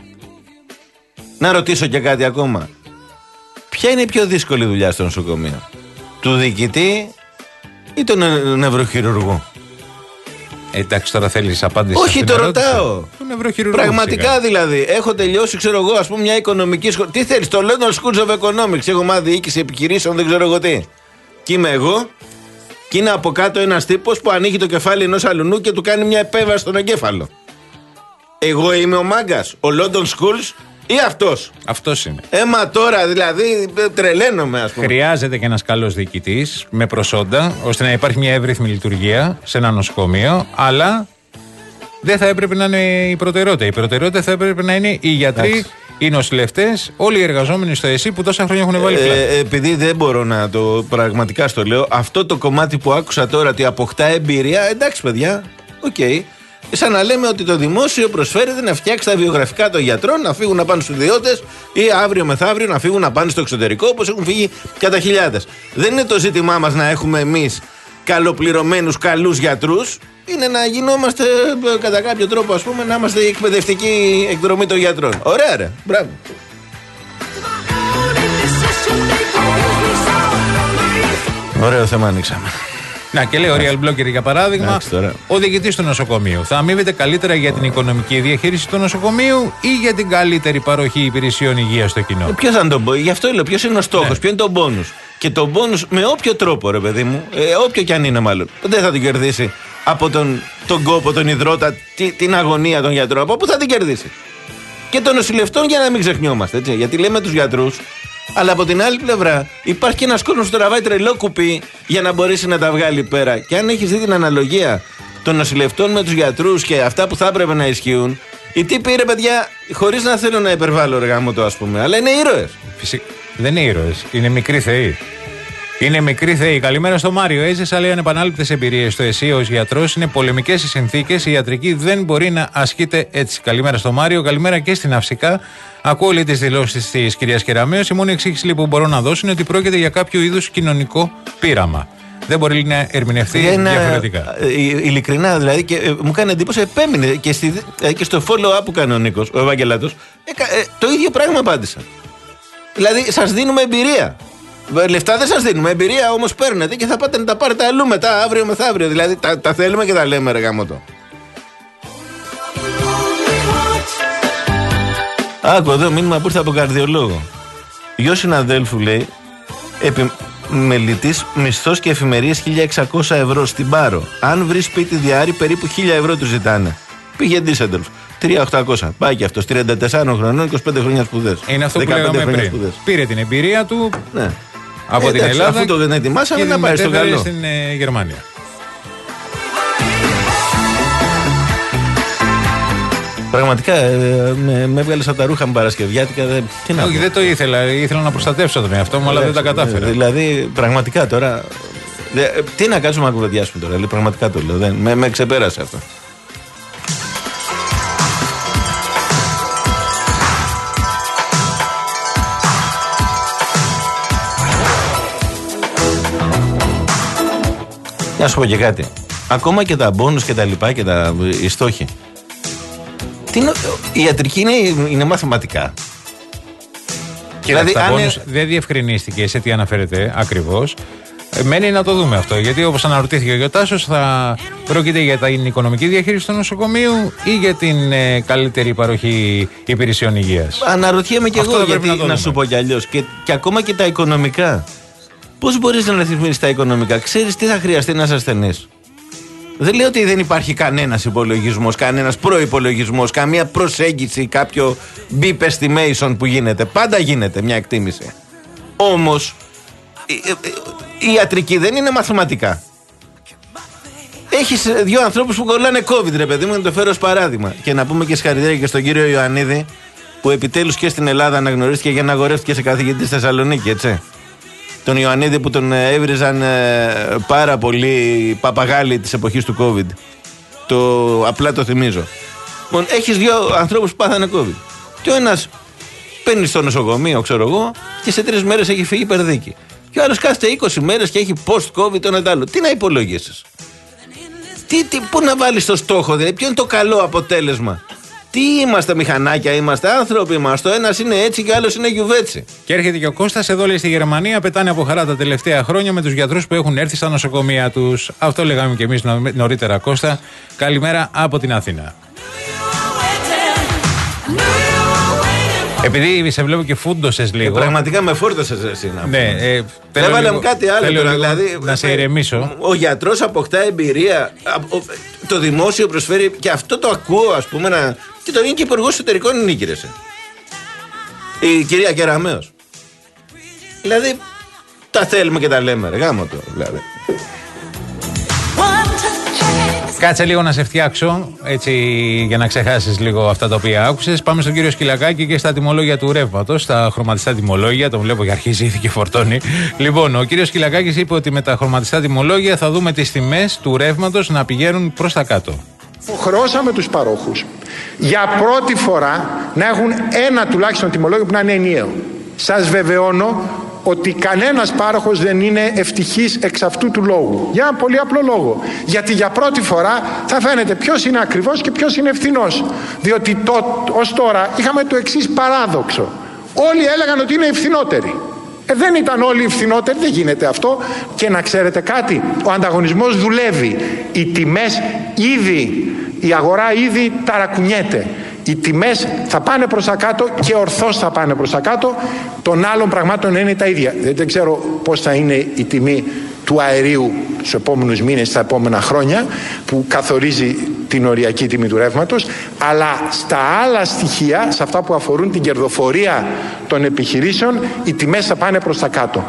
Να ρωτήσω και κάτι ακόμα. Ποια είναι η πιο δύσκολη δουλειά στο νοσοκομείο? Του διοικητή ή του νευροχειρουργού? Εντάξει, τώρα θέλεις απάντηση? Όχι, το ρωτάω. Του νευροχειρουργού. Πραγματικά σιγά. Δηλαδή, έχω τελειώσει, ξέρω εγώ, ας πούμε, μια οικονομική σχολή. Τι θέλεις, το London School of Economics. Έχω μάθει διοίκηση επιχειρήσεων, δεν ξέρω εγώ τι. Και είμαι εγώ, και είναι από κάτω ένας τύπος που ανοίγει το κεφάλι ενός αλουνού και του κάνει μια επέμβαση στον εγκέφαλο. Εγώ είμαι ο μάγκας, ο London Schools ή αυτός? Αυτός είναι. Έμα τώρα δηλαδή τρελαίνομαι, ας πούμε. Χρειάζεται και ένας καλός διοικητής με προσόντα ώστε να υπάρχει μια εύρυθμη λειτουργία σε ένα νοσοκομείο, αλλά δεν θα έπρεπε να είναι η προτεραιότητα. Η προτεραιότητα θα έπρεπε να είναι οι γιατροί, Άξι. οι νοσηλευτές, όλοι οι εργαζόμενοι στο ΕΣΥ που τόσα χρόνια έχουν βάλει πλάτη. Ε, επειδή δεν μπορώ να το πραγματικά στο λέω, αυτό το κομμάτι που άκουσα τώρα ότι αποκτά εμπειρία, εντάξει παιδιά, οκ. Okay. Σαν να λέμε ότι το δημόσιο προσφέρεται να φτιάξει τα βιογραφικά των γιατρών, να φύγουν να πάνε στους ιδιώτες ή αύριο μεθαύριο να φύγουν να πάνε στο εξωτερικό, όπως έχουν φύγει κατά χιλιάδες. Δεν είναι το ζήτημά μας να έχουμε εμείς καλοπληρωμένους καλούς γιατρούς, είναι να γινόμαστε κατά κάποιο τρόπο, ας πούμε, να είμαστε η εκπαιδευτική εκδρομή των γιατρών. Ωραία, ρε, μπράβο. Ωραίο θέμα ανοίξαμε. Να και λέει ο Real Blogger για παράδειγμα, ο διοικητής του νοσοκομείου θα αμείβεται καλύτερα για την οικονομική διαχείριση του νοσοκομείου ή για την καλύτερη παροχή υπηρεσιών υγείας στο κοινό? Ποιος θα τον πω, γι' αυτό λέω, ποιος είναι ο στόχος, ναι. Ποιο είναι το μπόνους? Και το μπόνους με όποιο τρόπο, ρε παιδί μου, ε, όποιο κι αν είναι μάλλον, δεν θα την κερδίσει από τον, τον κόπο, τον υδρότα, τη, την αγωνία των γιατρών. Από πού θα την κερδίσει? Και των νοσηλευτών, για να μην ξεχνιόμαστε, έτσι. Γιατί λέμε τους γιατρούς. Αλλά από την άλλη πλευρά υπάρχει και ένας κόσμος που τραβάει τρελό κουπί για να μπορέσει να τα βγάλει πέρα. Και αν έχεις δει την αναλογία των νοσηλευτών με τους γιατρούς και αυτά που θα έπρεπε να ισχύουν, οι τύποι, ρε παιδιά, χωρίς να θέλω να υπερβάλλω, ρε γάμο το, ας πούμε, αλλά είναι ήρωες. Φυσικά. Δεν είναι ήρωες, είναι μικροί θεοί. Είναι μικροί θεοί. Καλημέρα στο Μάριο. Έζησα, λέει, ανεπανάληπτες εμπειρίες στο ΕΣΥ ως γιατρός. Είναι πολεμικές οι συνθήκες. Η ιατρική δεν μπορεί να ασκείται έτσι. Καλημέρα στο Μάριο. Καλημέρα και στην Αυσικά. Ακούω, λέει, τις δηλώσεις της κυρίας Κεραμέως. Η μόνη εξήγηση που μπορώ να δώσω είναι ότι πρόκειται για κάποιο είδους κοινωνικό πείραμα. Δεν μπορεί να ερμηνευτεί ένα, διαφορετικά. Ειλικρινά δηλαδή, και ε, μου κάνει εντύπωση, επέμεινε και, στη, ε, και στο follow-up που κάνει ο Νίκος, ο Ευαγγελάτος, ε, ε, το ίδιο πράγμα απάντησα. Δηλαδή, σας δίνουμε εμπειρία. Λεφτά δεν σας δίνουμε, εμπειρία όμως παίρνετε και θα πάτε να τα πάρετε αλλού μετά, αύριο μεθαύριο. Δηλαδή, τα, τα θέλουμε και τα λέμε, ρε γαμώτο. Άκου εδώ μήνυμα που ήρθε από καρδιολόγο. Γιο συναδέλφου, λέει, επιμελητής μισθός και εφημερίες χίλια εξακόσια ευρώ στην Πάρο. Αν βρει σπίτι διάρρη, περίπου χίλια ευρώ του ζητάνε. Πήγε Ντίσσελντορφ. τρία χιλιάδες οκτακόσια. Πάει και αυτό. τριάντα τέσσερα χρονών, είκοσι πέντε χρόνια σπουδές. Είναι αυτό που λέγαμε πριν. Σπουδές. Πήρε την εμπειρία του ναι. από ε, την εντάξει, Ελλάδα. Αφού το δεν ετοιμάσαμε, να πάει στο καλό. Στην ε, Γερμανία. Πραγματικά ε, με, με έβγαλε από τα ρούχα μου Παρασκευιάτικα. Δε, τι να Όχι, δεν το ήθελα. Ήθελα να προστατεύσω τον εαυτό μου, αλλά δεν τα κατάφερα. Ε, δηλαδή, πραγματικά τώρα. Δε, ε, τι να κάτσουμε να κουβεντιάσουμε τώρα. Δηλαδή, πραγματικά το λέω. Δεν, με, με ξεπέρασε αυτό. Να σου πω και κάτι. Ακόμα και τα μπόνους και τα λοιπά και τα, οι στόχοι. Τι είναι, η ιατρική είναι, είναι μαθηματικά. Δηλαδή, τα μπόνους είναι... δεν διευκρινίστηκε σε τι αναφέρεται ακριβώς. Μένει να το δούμε αυτό. Γιατί όπως αναρωτήθηκε ο Τάσος, θα πρόκειται για την οικονομική διαχείριση του νοσοκομείου ή για την ε, καλύτερη παροχή υπηρεσιών υγείας. Αναρωτιέμαι και αυτό εγώ, γιατί, να, να σου πω κι αλλιώς. Και, και ακόμα και τα οικονομικά. Πώς μπορείς να ρυθμίσεις τα οικονομικά? Ξέρεις τι θα χρειαστεί ένας ασθενής? Δεν λέω ότι δεν υπάρχει κανένας υπολογισμός, κανένας προϋπολογισμός, καμία προσέγγιση, κάποιο beep estimation που γίνεται. Πάντα γίνεται μια εκτίμηση. Όμως η ιατρική δεν είναι μαθηματικά. Έχεις δύο ανθρώπους που κολλάνε COVID, ρε παιδί μου, να το φέρω ως παράδειγμα. Και να πούμε και συγχαρητήρια και στον κύριο Ιωαννίδη, που επιτέλους και στην Ελλάδα αναγνωρίστηκε για να αγορεύτηκε σε καθηγητή στη Θεσσαλονίκη, έτσι. Τον Ιωαννίδη που τον έβριζαν ε, πάρα πολλοί παπαγάλοι της εποχής του COVID. Το, απλά το θυμίζω. Λοιπόν, έχεις δύο ανθρώπους που πάθανε COVID. Και ο ένας παίρνει στο νοσοκομείο, ξέρω εγώ, και σε τρεις μέρες έχει φύγει περδίκη. Και ο άλλος κάθεται είκοσι μέρες και έχει post-COVID το ένα άλλο. Τι να υπολογίσεις? Τι, τι, πού να βάλεις το στόχο, δηλαδή, ποιο είναι το καλό αποτέλεσμα? Τι είμαστε, μηχανάκια είμαστε, άνθρωποι είμαστε. Ο ένας είναι έτσι και ο άλλος είναι γιουβέτσι. Και έρχεται και ο Κώστας εδώ, λέει, στη Γερμανία. Πετάνε από χαρά τα τελευταία χρόνια με τους γιατρούς που έχουν έρθει στα νοσοκομεία τους. Αυτό λέγαμε και εμείς νωρίτερα, Κώστα. Καλημέρα από την Αθήνα. Επειδή σε βλέπω και φούντωσες λίγο. Ε, πραγματικά με φόρτωσες εσύ να ναι, ε, έβαλε μου κάτι άλλο τώρα, δηλαδή. Να σε ηρεμήσω. Ο γιατρός αποκτά εμπειρία. Το δημόσιο προσφέρει. Και αυτό το ακούω, ας πούμε. Να... Και τον είναι και υπουργός εσωτερικών νίκηρεσε. Η κυρία Κεραμέως. Δηλαδή, τα θέλουμε και τα λέμε, ρε γάμο το, δηλαδή. Κάτσε λίγο να σε φτιάξω, έτσι, για να ξεχάσεις λίγο αυτά τα οποία άκουσες. Πάμε στον κύριο Σκυλακάκη και στα τιμολόγια του ρεύματος, στα χρωματιστά τιμολόγια. Τον βλέπω και αρχίζει ήδη και φορτώνει. Λοιπόν, ο κύριος Σκυλακάκης είπε ότι με τα χρωματιστά τιμολόγια θα δούμε τις τιμές του ρεύματος να πηγαίνουν προς τα κάτω. Υποχρεώσαμε τους παρόχους για πρώτη φορά να έχουν ένα τουλάχιστον τιμολόγιο που να είναι ενιαίο. Σας βεβαιώνω ότι κανένας πάροχος δεν είναι ευτυχής εξ αυτού του λόγου. Για ένα πολύ απλό λόγο. Γιατί για πρώτη φορά θα φαίνεται ποιος είναι ακριβώς και ποιος είναι ευθυνός. Διότι το, ως τώρα είχαμε το εξής παράδοξο. Όλοι έλεγαν ότι είναι ευθυνότεροι. Ε, δεν ήταν όλοι ευθυνότεροι, δεν γίνεται αυτό. Και να ξέρετε κάτι, ο ανταγωνισμός δουλεύει. Οι τιμές ήδη, η αγορά ήδη ταρακουνιέται. Οι τιμές θα πάνε προς τα κάτω και ορθώς θα πάνε προς τα κάτω. Των άλλων πραγμάτων είναι τα ίδια. Δεν ξέρω πώς θα είναι η τιμή του αερίου στους επόμενους μήνες, στα επόμενα χρόνια, που καθορίζει την οριακή τιμή του ρεύματος, αλλά στα άλλα στοιχεία, σε αυτά που αφορούν την κερδοφορία των επιχειρήσεων, οι τιμές θα πάνε προς τα κάτω.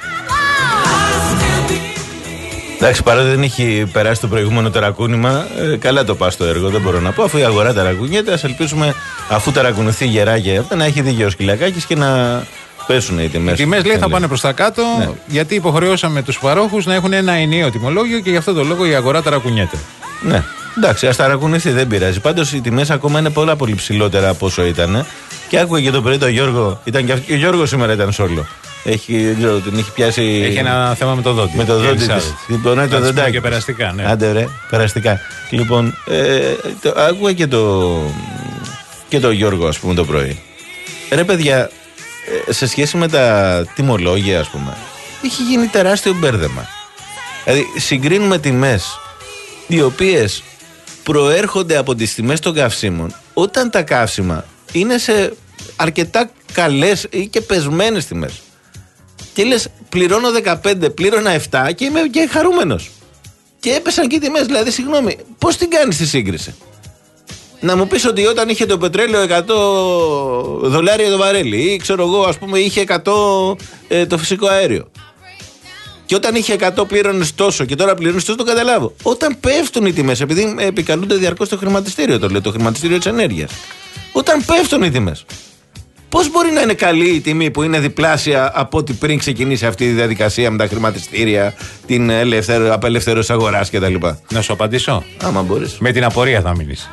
Εντάξει, παρότι δεν έχει περάσει το προηγούμενο ταρακούνημα, ε, καλά το πας στο έργο, δεν μπορώ να πω. Αφού η αγορά ταρακουνιέται, ας ελπίσουμε, αφού ταρακουνηθεί γερά και αυτά, να έχει δίκιο ο Σκυλακάκης και να πέσουν οι τιμές. Οι τιμές, λέει, θα πάνε προς τα κάτω, ναι. Γιατί υποχρεώσαμε τους παρόχους να έχουν ένα ενιαίο τιμολόγιο και γι' αυτό το λόγο η αγορά ταρακουνιέται. Ναι, εντάξει, ας ταρακουνηθεί, δεν πειράζει. Πάντως οι τιμές ακόμα είναι πολλά πολύ ψηλότερα από όσο ήταν. Και άκουγε και το πρωί τον Γιώργο, ήταν και, και ο Γιώργος σήμερα ήταν σόλο. Έχει, δεν ξέρω, την έχει πιάσει. Έχει ένα θέμα με το δόντι. Με το δόντι της. Λοιπόν, το δοντάκι. Και περαστικά, ναι. Άντε, ρε, περαστικά. Λοιπόν, ε, το, άκουγα και το, και το Γιώργο, ας πούμε, το πρωί. Ρε, παιδιά, σε σχέση με τα τιμολόγια, ας πούμε, έχει γίνει τεράστιο μπέρδεμα. Δηλαδή, συγκρίνουμε τιμές οι οποίες προέρχονται από τις τιμές των καυσίμων, όταν τα καύσιμα είναι σε αρκετά καλές ή και πεσμένες τιμές. Και λες, πληρώνω δεκαπέντε, πλήρωνα επτά και είμαι και χαρούμενος. Και έπεσαν και οι τιμές, δηλαδή, συγγνώμη, πώς την κάνεις τη σύγκριση? Να μου πεις ότι όταν είχε το πετρέλαιο εκατό δολάρια το βαρέλι ή ξέρω εγώ ας πούμε είχε εκατό ε, το φυσικό αέριο. Και όταν είχε εκατό πλήρωνες τόσο και τώρα πληρώνεις τόσο, το καταλάβω. Όταν πέφτουν οι τιμές, επειδή επικαλούνται διαρκώς το χρηματιστήριο, το λέει, το χρηματιστήριο της ενέργειας. Όταν πέφτουν οι τιμές, πώς μπορεί να είναι καλή η τιμή που είναι διπλάσια από ό,τι πριν ξεκινήσει αυτή η διαδικασία με τα χρηματιστήρια, την ελευθερω, απελευθέρωση αγοράς κτλ. Να σου απαντήσω. Άμα μπορείς. Με την απορία θα μείνεις.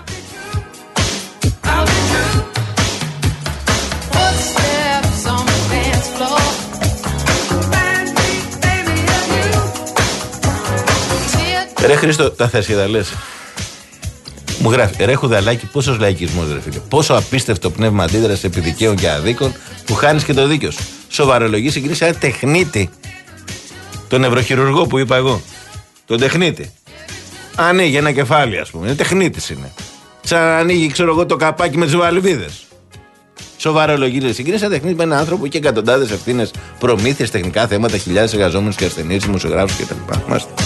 Ρε Χρήστο, τα θέσια λες. Μου γράφει, ρε Χουδαλάκη, πόσος λαϊκισμός ρε φίλε. Πόσο απίστευτο πνεύμα αντίδραση επί δικαίων και αδίκων που χάνεις και το δίκιο σου. Σοβαρολογεί, συγκρίνεις ένα τεχνίτη. Τον νευροχειρουργό που είπα εγώ. Τον τεχνίτη. Ανοίγει ένα κεφάλι, ας πούμε. Είναι τεχνίτης είναι. Σαν να ανοίγει, ξέρω εγώ, το καπάκι με τις βαλβίδες. Σοβαρολογεί, συγκρίνεις ένα τεχνίτη με έναν άνθρωπο και εκατοντάδες ευθύνες, προμήθειες, τεχνικά θέματα, χιλιάδες εργαζόμενους και ασθενείς, δημοσιογράφους κτλ.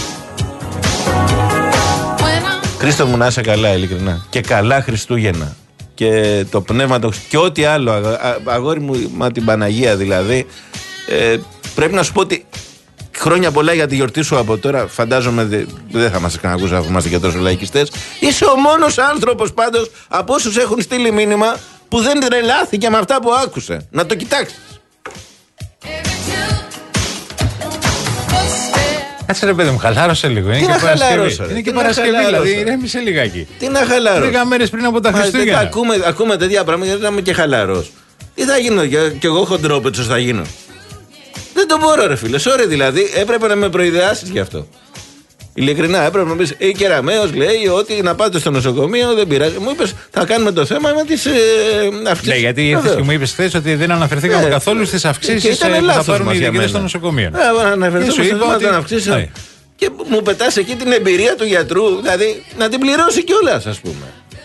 Χρήστο μου, να είσαι καλά, ειλικρινά. Και καλά Χριστούγεννα. Και το πνεύμα το... Και ό,τι άλλο, α, αγόρι μου, μα την Παναγία δηλαδή. Ε, πρέπει να σου πω ότι χρόνια πολλά για τη γιορτή σου από τώρα. Φαντάζομαι δε, δεν θα μας ξανακούσει αφού είμαστε και τόσο λαϊκιστές. Είσαι ο μόνος άνθρωπος πάντως από όσους έχουν στείλει μήνυμα που δεν τρελάθηκε με αυτά που άκουσε. Να το κοιτάξεις. Κάτσε ρε παιδί μου, χαλάρωσε λίγο. Είναι Τι και να Παρασκευή. χαλάρωσε, Είναι και τι να Παρασκευή, χαλάρωσε. δηλαδή ηρέμησε λιγάκι. Τι να χαλάρω. Λίγα μέρες πριν από τα Χριστούγεννα. Ακούμε, ακούμε τέτοια πράγματα γιατί να είμαι και χαλαρός. Τι θα γίνω, κι εγώ χοντρόπετσος θα γίνω. Δεν το μπορώ, ρε φίλε. Sorry δηλαδή, έπρεπε να με προειδεάσεις γι' αυτό. Ειλικρινά, έπρεπε να πει: η Κεραμέως λέει ότι να πάτε στο νοσοκομείο δεν πειράζει. Μου είπες, θα κάνουμε το θέμα με τις ε, αυξήσεις. Ναι, γιατί ήρθες και μου είπες χθες ότι δεν αναφερθήκαμε ναι, καθόλου στις αυξήσεις που θα πάρουν οι διοικητές των νοσοκομείων. Ναι, αναφερθήκαμε στο θέμα των αυξήσεων. Ναι. Και μου πετάς εκεί την εμπειρία του γιατρού, δηλαδή να την πληρώσει κιόλας, ας πούμε.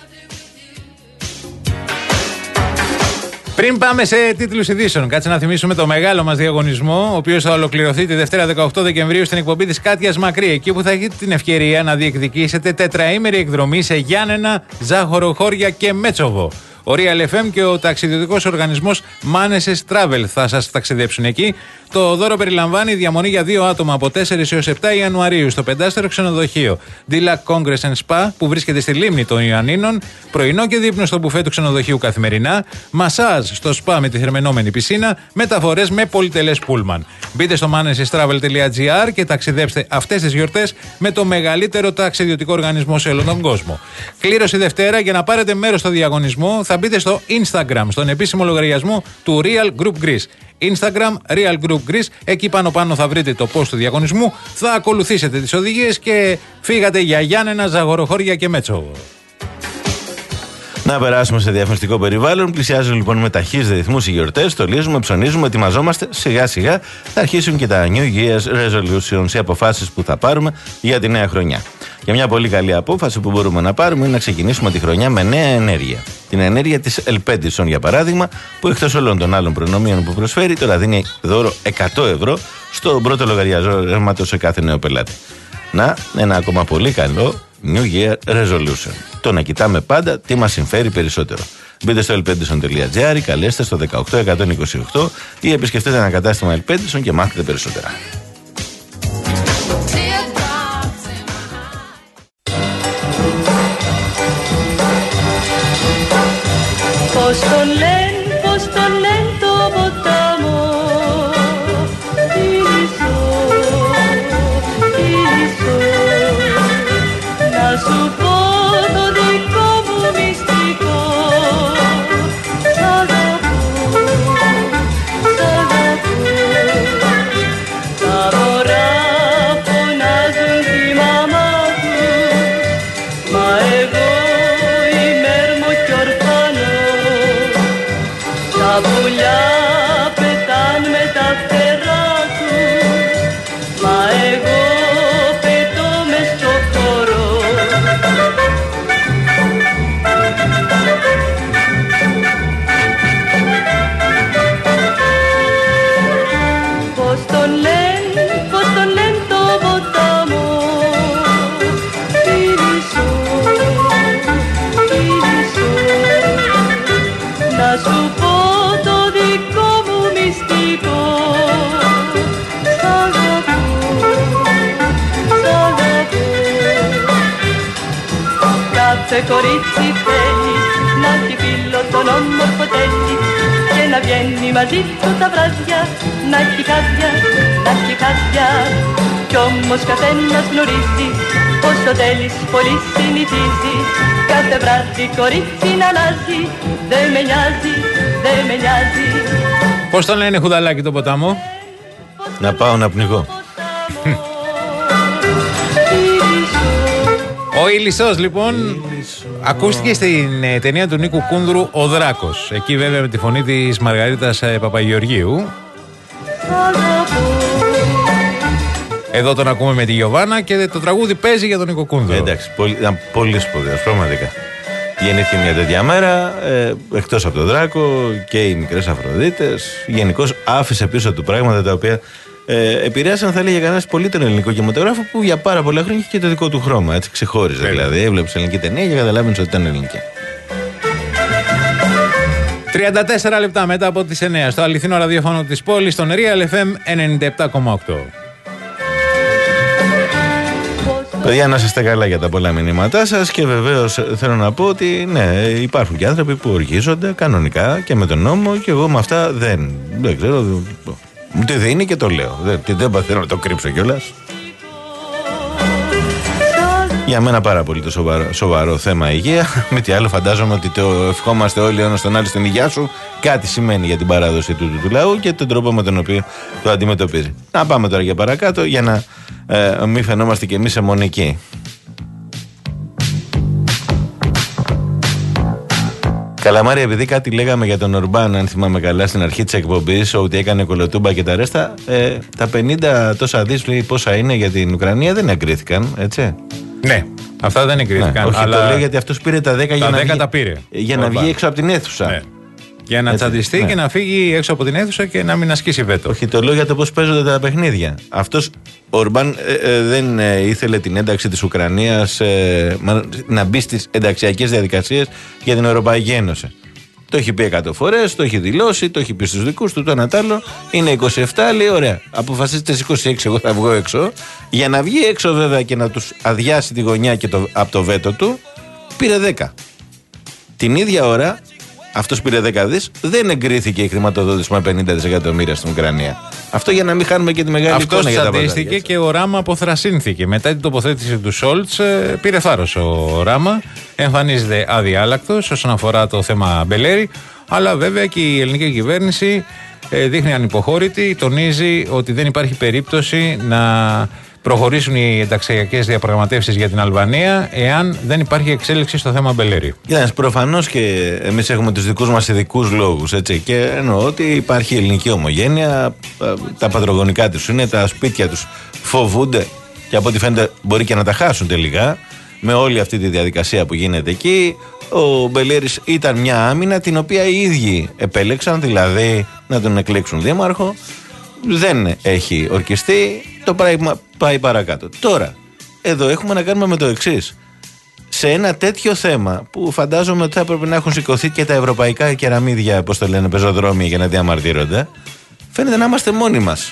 Πριν πάμε σε τίτλους ειδήσεων, κάτσε να θυμίσουμε το μεγάλο μας διαγωνισμό, ο οποίος θα ολοκληρωθεί τη Δευτέρα δεκαοκτώ Δεκεμβρίου στην εκπομπή της Κάτιας Μακρύ. Εκεί που θα έχετε την ευκαιρία να διεκδικήσετε τετραήμερη εκδρομή σε Γιάννενα, Ζάχορο, Χώρια και Μέτσοβο. Ο Real εφ εμ και ο ταξιδιωτικός οργανισμός Maneses Travel θα σας ταξιδέψουν εκεί. Το δώρο περιλαμβάνει διαμονή για δύο άτομα από τέσσερις έως επτά Ιανουαρίου στο πεντάστερο ξενοδοχείο Dillac Congress and Spa που βρίσκεται στη λίμνη των Ιωαννίνων, πρωινό και δείπνο στο μπουφέ του ξενοδοχείου καθημερινά, μασάζ στο σπα με τη θερμαινόμενη πισίνα, μεταφορές με πολυτελές πούλμαν. Μπείτε στο maneses travel τελεία gr και ταξιδέψτε αυτές τις γιορτές με το μεγαλύτερο ταξιδιωτικό οργανισμό σε όλο τον κόσμο. Κλήρωση Δευτέρα. Για να πάρετε μέρος στο διαγωνισμό θα μπείτε στο Instagram, στον επίσημο λογαριασμό του Real Group Greece. Instagram, Real Group Greece. Εκεί πάνω πάνω θα βρείτε το post του διαγωνισμού. Θα ακολουθήσετε τις οδηγίες και φύγατε για Γιάννενα, Ζαγοροχώρια και Μέτσοβο. Να περάσουμε σε διαφημιστικό περιβάλλον. Πλησιάζουν λοιπόν με ταχύς ρυθμούς οι γιορτές. Στολίζουμε, ψωνίζουμε, ετοιμαζόμαστε. Σιγά σιγά θα αρχίσουν και τα New Year's Resolutions, οι αποφάσεις που θα πάρουμε για τη νέα χρονιά. Και μια πολύ καλή απόφαση που μπορούμε να πάρουμε είναι να ξεκινήσουμε τη χρονιά με νέα ενέργεια. Την ενέργεια της Ελπέντισον, για παράδειγμα, που εκτός όλων των άλλων προνομίων που προσφέρει, τώρα δίνει δώρο εκατό ευρώ στον πρώτο λογαριασμό ρεύματος σε κάθε νέο πελάτη. Να, ένα ακόμα πολύ καλό New Year Resolution. Το να κοιτάμε πάντα τι μας συμφέρει περισσότερο. Μπείτε στο ελπέντισον τελεία gr, καλέστε στο δεκαοκτώ εκατόν είκοσι οκτώ ή επισκεφτείτε ένα κατάστημα Ελπέντισον και μάθετε περισσότερα. Πώς τον λένε, πώς τον λένε το ποτάμο, Ίσο, Ίσο, να σου πω το δικό μου μυστικό, σ' αγαπώ, σ' αγαπώ, τα μωρά φωνάζουν τη μαμά τους, μα εγώ είμαι έρμο κι ορφανό. Τα πουλιά πετάν με τα φτερά τους, μα εγώ πετώ μες στο χώρο. Πώς τον λένε, πώς τον λένε το ποτάμο, Ίσο, Ίσο. κάθε κορίτσι θέλει να έχει φίλο τον όμορφο τέλει και να βγαίνει μαζί του τα βράδια, να έχει χάδια, να έχει χάδια. Κι όμως καθένας γνωρίζει πως ο τέλης πολύ συνηθίζει κάθε βράδυ κορίτσι να αλλάζει. Δεν με νοιάζει, δεν με νοιάζει. Πώς τον λένε Χουδαλάκι το ποτάμο? Να πάω να πνιγώ. Ο Ηλισσός λοιπόν ακούστηκε στην ε, ταινία του Νίκου Κούνδρου Ο Δράκος. Εκεί βέβαια με τη φωνή της Μαργαρίτας ε, Παπαγεωργίου. Εδώ τον ακούμε με τη Γιωβάνα και το τραγούδι παίζει για τον Νίκο Κούνδρο. Εντάξει, πολύ, ήταν πολύ σπουδαίος, πραγματικά. Γεννήθηκε μια τέτοια μέρα, ε, εκτός από τον Δράκο και οι μικρές Αφροδίτες. Γενικώς άφησε πίσω του πράγματα τα οποία ε, επηρέασαν, θα έλεγε κανένας, πολύ τον ελληνικό κινηματογράφο που για πάρα πολλά χρόνια είχε και το δικό του χρώμα. Έτσι ξεχώριζε. Βέβαια. Δηλαδή, έβλεπε ελληνική ταινία και καταλάβαινε ότι ήταν ελληνική. τριάντα τέσσερα λεπτά μετά από τις εννιά στο αληθινό ραδιόφωνο της πόλης, στον Real εφ εμ ενενήντα επτά κόμμα οκτώ. Παιδιά, να είστε καλά για τα πολλά μηνύματά σας και βεβαίως θέλω να πω ότι ναι, υπάρχουν και άνθρωποι που οργίζονται κανονικά και με τον νόμο και εγώ με αυτά δεν, δεν ξέρω, μου τη δίνει και το λέω. Δεν, δεν θέλω να το κρύψω κιόλας. Για μένα πάρα πολύ το σοβαρό, σοβαρό θέμα υγεία. Με τι άλλο, φαντάζομαι ότι το ευχόμαστε όλοι ο ένας τον άλλο στην υγεία σου. Κάτι σημαίνει για την παράδοση του, του, του λαού και τον τρόπο με τον οποίο το αντιμετωπίζει. Να πάμε τώρα για παρακάτω για να ε, μην φαινόμαστε κι εμείς αιμονικοί. Καλαμάρι, επειδή κάτι λέγαμε για τον Ορμπάν, αν θυμάμαι καλά, στην αρχή της εκπομπής, ότι έκανε κολοτούμπα και τα ρέστα, ε, τα πενήντα τόσα δις πόσα είναι για την Ουκρανία δεν εγκρίθηκαν, έτσι. Ναι, αυτά δεν εγκρίθηκαν. Ναι, όχι, αλλά το λέω γιατί αυτός πήρε τα δέκα τα για, να δέκα βγει, τα πήρε, για να βγει έξω από την αίθουσα. Ναι. Για να τσαντιστεί ναι. και να φύγει έξω από την αίθουσα και να μην ασκήσει βέτο. Όχι, το λέω για το πώς παίζονται τα παιχνίδια. Αυτός ο Ορμπάν ε, ε, δεν ε, ήθελε την ένταξη της Ουκρανίας ε, να μπει στις ενταξιακές διαδικασίες για την Ευρωπαϊκή Ένωση. Το έχει πει εκατό φορές, το έχει δηλώσει, το έχει πει στους δικούς του, το ένα τ' άλλο. Είναι είκοσι επτά, λέει ωραία. Αποφασίστε στις είκοσι έξι, εγώ θα βγω έξω. Για να βγει έξω βέβαια και να τους αδειάσει τη γωνιά και το, από το βέτο του, πήρε δέκα. Την ίδια ώρα, αυτός πήρε δέκα δις, δεν εγκρίθηκε η χρηματοδότηση με πενήντα δισεκατομμύρια στην Ουκρανία. Αυτό για να μην χάνουμε και τη μεγάλη αυτός εικόνα για τα παζάρια. Αυτός και ο Ράμα αποθρασύνθηκε. Μετά την τοποθέτηση του Σόλτς, πήρε θάρρος ο Ράμα. Εμφανίζεται αδιάλακτος όσον αφορά το θέμα Μπελέρη. Αλλά βέβαια και η ελληνική κυβέρνηση δείχνει ανυποχώρητη. Τονίζει ότι δεν υπάρχει περίπτωση να προχωρήσουν οι ενταξιακές διαπραγματεύσεις για την Αλβανία εάν δεν υπάρχει εξέλιξη στο θέμα Μπελέρη. Κοιτάξτε, προφανώς και εμείς έχουμε τους δικούς μας ειδικούς λόγους, έτσι. Και εννοώ ότι υπάρχει ελληνική ομογένεια, τα πατρογονικά τους είναι, τα σπίτια τους φοβούνται και από ό,τι φαίνεται μπορεί και να τα χάσουν τελικά με όλη αυτή τη διαδικασία που γίνεται εκεί. Ο Μπελέρης ήταν μια άμυνα την οποία οι ίδιοι επέλεξαν, δηλαδή να τον εκλέξουν δήμαρχο. Δεν έχει ορκιστεί, το πράγμα πάει παρακάτω. Τώρα, εδώ έχουμε να κάνουμε με το εξής. Σε ένα τέτοιο θέμα που φαντάζομαι ότι θα έπρεπε να έχουν σηκωθεί και τα ευρωπαϊκά κεραμίδια, όπως το λένε, πεζοδρόμια για να διαμαρτύρονται, φαίνεται να είμαστε μόνοι μας.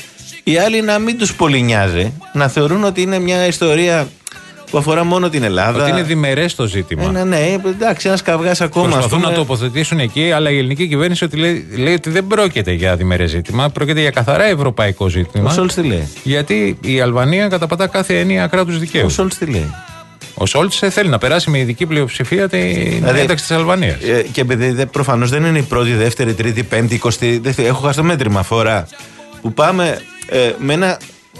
Οι άλλοι να μην τους πολύ νοιάζει, να θεωρούν ότι είναι μια ιστορία που αφορά μόνο την Ελλάδα. Ότι είναι διμερές το ζήτημα. Ναι, ναι, εντάξει, ένας καυγάς ακόμα. Προσπαθούν πούμε... να τοποθετήσουν εκεί, αλλά η ελληνική κυβέρνηση ότι λέει, λέει ότι δεν πρόκειται για διμερές ζήτημα, πρόκειται για καθαρά ευρωπαϊκό ζήτημα. Ο Σόλτς τι λέει? Γιατί η Αλβανία καταπατά κάθε έννοια κράτους δικαίου. Ο Σόλτς τι λέει? Ο Σόλτς θέλει να περάσει με ειδική πλειοψηφία την δηλαδή, ένταξη της Αλβανίας. Ε, και επειδή προφανώς δεν είναι η πρώτη, δεύτερη, τρίτη, πέμπτη, εικοστή. Έχω χάσει το μέτρημα φορά που πάμε ε, με ένα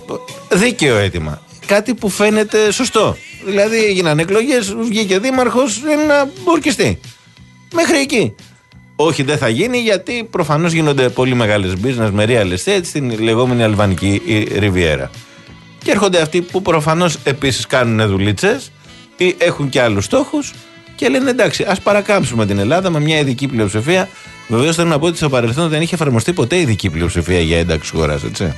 δίκαιο αίτημα. Κάτι που φαίνεται σωστό. Δηλαδή έγιναν εκλογές, βγήκε δήμαρχος, να ορκιστεί. Μέχρι εκεί. Όχι, δεν θα γίνει γιατί προφανώς γίνονται πολύ μεγάλες business με real estate στην λεγόμενη Αλβανική Ριβιέρα. Και έρχονται αυτοί που προφανώς επίσης κάνουν δουλίτσες ή έχουν και άλλους στόχους και λένε εντάξει, ας παρακάμψουμε την Ελλάδα με μια ειδική πλειοψηφία. Βεβαίως θέλω να πω ότι στο παρελθόν δεν είχε εφαρμοστεί ποτέ ειδική πλειοψηφία για ένταξη χώρας, έτσι.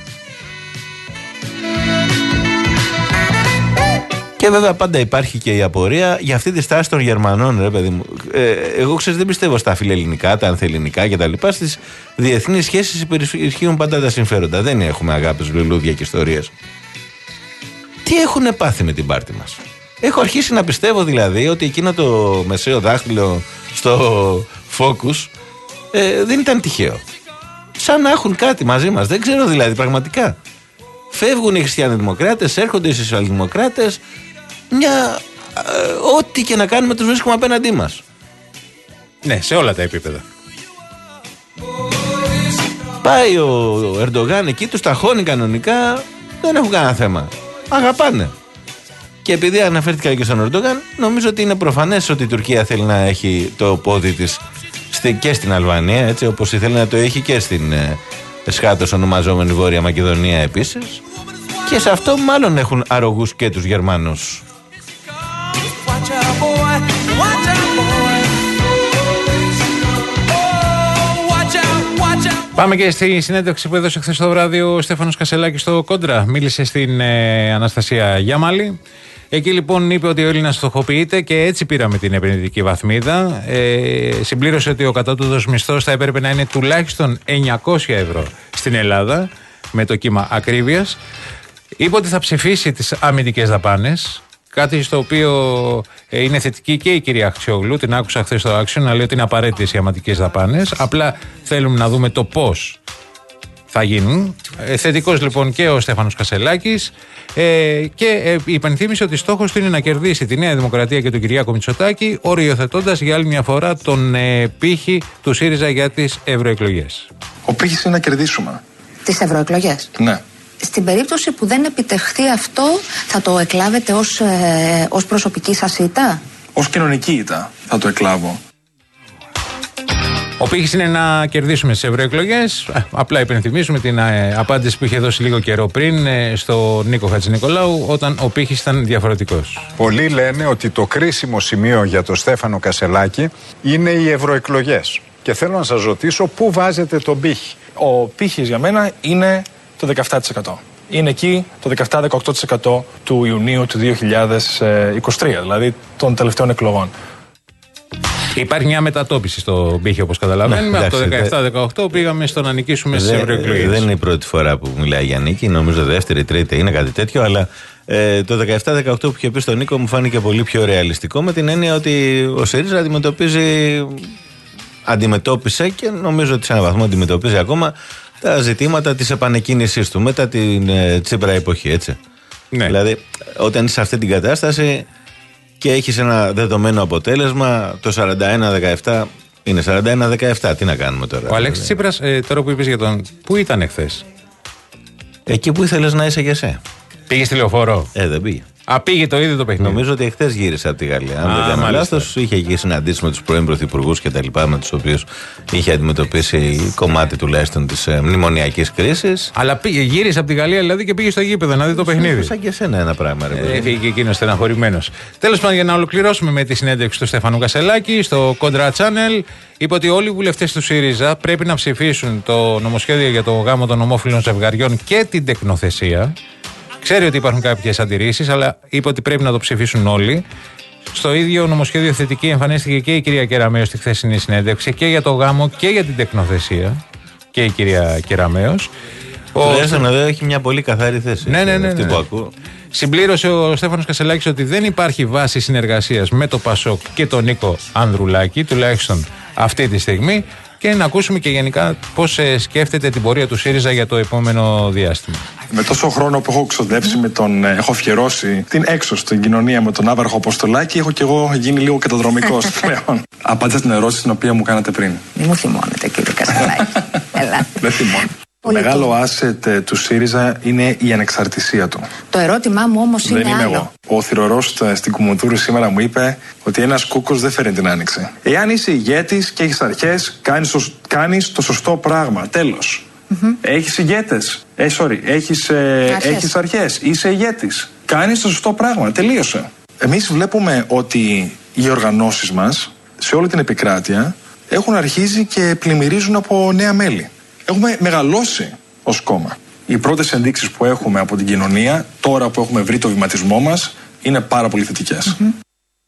Και βέβαια πάντα υπάρχει και η απορία για αυτή τη στάση των Γερμανών, ρε παιδί μου. Ε, εγώ ξέρεις δεν πιστεύω στα φιλελληνικά, τα ανθελληνικά κτλ. Στις διεθνείς σχέσεις υπερισχύουν πάντα τα συμφέροντα. Δεν έχουμε αγάπες, λουλούδια και ιστορίες. Τι έχουν πάθει με την πάρτη μας? Έχω αρχίσει να πιστεύω δηλαδή ότι εκείνο το μεσαίο δάχτυλο στο Focus ε, δεν ήταν τυχαίο. Σαν να έχουν κάτι μαζί μας. Δεν ξέρω δηλαδή πραγματικά. Φεύγουν οι χριστιανοδημοκράτες, έρχονται οι σοσιαλδημοκράτες. Μια. Ε, ό,τι και να κάνουμε τους βρίσκουμε απέναντί μας. Ναι, σε όλα τα επίπεδα. Πάει ο Ερντογάν εκεί, τους ταχώνει κανονικά. Δεν έχουν κανένα θέμα. Αγαπάνε. Και επειδή αναφέρθηκα και στον Ερντογάν, νομίζω ότι είναι προφανές ότι η Τουρκία θέλει να έχει το πόδι της και στην Αλβανία, έτσι, όπως θέλει να το έχει και στην ε, σχάτως ονομαζόμενη Βόρεια Μακεδονία επίσης. Και σε αυτό μάλλον έχουν αρρωγούς και τους Γερμανούς. Πάμε και στη συνέντευξη που έδωσε χθες το βράδυ ο Στέφανος Κασελάκης στο Κόντρα. Μίλησε στην ε, Αναστασία Γιάμαλη. Εκεί λοιπόν είπε ότι ο Έλληνας φτωχοποιείται και έτσι πήραμε την επενδυτική βαθμίδα. Ε, συμπλήρωσε ότι ο κατώτατος μισθός θα έπρεπε να είναι τουλάχιστον εννιακόσια ευρώ στην Ελλάδα με το κύμα ακρίβειας. Είπε ότι θα ψηφίσει τις αμυντικές δαπάνες. Κάτι στο οποίο ε, είναι θετική και η κυρία Αξιόγλου. Την άκουσα χθες στο Action να λέει ότι είναι απαραίτητες οι αμυντικές δαπάνες. Απλά θέλουμε να δούμε το πώς θα γίνουν. Ε, θετικός λοιπόν και ο Στέφανος Κασελάκης. Ε, και ε, υπενθύμησε ότι στόχος του είναι να κερδίσει τη Νέα Δημοκρατία και τον Κυριάκο Μητσοτάκη, οριοθετώντας για άλλη μια φορά τον ε, πύχη του ΣΥΡΙΖΑ για τις ευρωεκλογές. Ο πύχης είναι να κερδίσουμε. Τις ευρωεκλογές. Ναι. Στην περίπτωση που δεν επιτευχθεί αυτό, θα το εκλάβετε ως, ε, ως προσωπική σας ήττα? Ως κοινωνική ήττα θα το εκλάβω. Ο πύχης είναι να κερδίσουμε στις ευρωεκλογές. Απλά υπενθυμίσουμε την ε, απάντηση που είχε δώσει λίγο καιρό πριν ε, στον Νίκο Χατζηνικολάου, όταν ο πύχης ήταν διαφορετικός. Πολλοί λένε ότι το κρίσιμο σημείο για τον Στέφανο Κασελάκη είναι οι ευρωεκλογές. Και θέλω να σας ρωτήσω, πού βάζετε τον πύχη? Ο πύχης για μένα είναι το δεκαεπτά τοις εκατό. Είναι εκεί το δεκαεπτά με δεκαοκτώ τοις εκατό του Ιουνίου του δύο χιλιάδες είκοσι τρία, δηλαδή των τελευταίων εκλογών. Υπάρχει μια μετατόπιση στο πύχη, όπως καταλαβαίνουμε. Από το δεκαεπτά δεκαοκτώ πήγαμε στο να νικήσουμε στις ευρωεκλογές. Δεν είναι η πρώτη φορά που μιλάει για νίκη, νομίζω δεύτερη, τρίτη είναι κάτι τέτοιο, αλλά ε, το δεκαεπτά δεκαοκτώ που είχε πει στον Νίκο μου φάνηκε πολύ πιο ρεαλιστικό, με την έννοια ότι ο ΣΥΡΙΖΑ αντιμετωπίζει, αντιμετώπισε και νομίζω ότι σε έναν βαθμό αντιμετωπίζει ακόμα τα ζητήματα της επανεκκίνησής του μετά την ε, Τσίπρα εποχή, έτσι. Ναι. Δηλαδή, όταν είσαι σε αυτή την κατάσταση και έχεις ένα δεδομένο αποτέλεσμα, το σαράντα ένα δεκαεπτά είναι σαράντα ένα δεκαεπτά. Τι να κάνουμε τώρα? Ο Αλέξης Τσίπρας, ε, τώρα που είπες για τον. Πού ήταν εχθές? Εκεί που ήθελες να είσαι και εσύ. Πήγε στη λεωφόρο? Ε, δεν πήγε. Α, πήγε το ίδιο το παιχνίδι. Νομίζω ότι εχθές γύρισε από τη Γαλλία. Αν δεν κάνω λάθος, είχε εκεί συναντήσει με τους πρώην πρωθυπουργούς και τα λοιπά, με τους οποίους είχε αντιμετωπίσει κομμάτι τουλάχιστον της ε, μνημονιακής κρίσης. Αλλά πήγε, γύρισε από τη Γαλλία δηλαδή και πήγε στο γήπεδο να δει το παιχνίδι. Σαν και εσένα ένα πράγμα, ρε. Έφυγε και εκείνος στεναχωρημένος. Τέλος πάντων, για να ολοκληρώσουμε με τη συνέντευξη του Στέφανου Κασελάκη στο Κόντρα Channel, είπε ότι όλοι οι βουλευτές του ΣΥΡΙΖΑ πρέπει να ψηφίσουν το νομοσχέδιο για το γάμο των ομόφυλων ζευγαριών και την τεκνοθεσία. Ξέρει ότι υπάρχουν κάποιες αντιρρήσεις, αλλά είπε ότι πρέπει να το ψηφίσουν όλοι. Στο ίδιο νομοσχέδιο θετική εμφανίστηκε και η κυρία Κεραμέως στη χθεσινή συνέντευξη και για το γάμο και για την τεκνοθεσία. Και η κυρία Κεραμέως. Τουλάχιστον εδώ έχει μια πολύ καθαρή θέση. Ναι, ναι, ναι, αυτή ναι. που ακούω. Συμπλήρωσε ο Στέφανος Κασελάκης ότι δεν υπάρχει βάση συνεργασίας με το ΠΑΣΟΚ και τον Νίκο Ανδρουλάκη, τουλάχιστον αυτή τη στιγμή. Και να ακούσουμε και γενικά πώς σκέφτεται την πορεία του ΣΥΡΙΖΑ για το επόμενο διάστημα. Με τόσο χρόνο που έχω ξοδέψει, με τον, έχω αφιερώσει την έξω στην κοινωνία με τον Άβαρχο Αποστολάκη, έχω και εγώ γίνει λίγο καταδρομικός πλέον. Απάντησα στην ερώτηση την οποία μου κάνατε πριν. Μην μου θυμώνετε, κύριε Κασελάκη. Ελά. Δεν θυμώνω. Το μεγάλο asset του ΣΥΡΙΖΑ είναι η ανεξαρτησία του. Το ερώτημά μου όμως είναι δεν είμαι άλλο. Εγώ. Ο θηρορός στην Κουμουνδούρου σήμερα μου είπε ότι ένας κούκος δεν φέρνει την άνοιξη. Εάν είσαι ηγέτης και έχεις αρχές, κάνεις το, κάνεις το σωστό πράγμα. Τέλος. Mm-hmm. Έχεις ηγέτες. Ε, sorry. Έχεις, ε, αρχές. έχεις αρχές. Είσαι ηγέτης. Κάνεις το σωστό πράγμα. Τελείωσε. Εμείς βλέπουμε ότι οι οργανώσεις μας σε όλη την επικράτεια έχουν αρχίσει και πλημμυρίζουν από νέα μέλη. Έχουμε μεγαλώσει ως κόμμα. Οι πρώτες ενδείξεις που έχουμε από την κοινωνία, τώρα που έχουμε βρει το βηματισμό μας, είναι πάρα πολύ θετικές. Mm-hmm.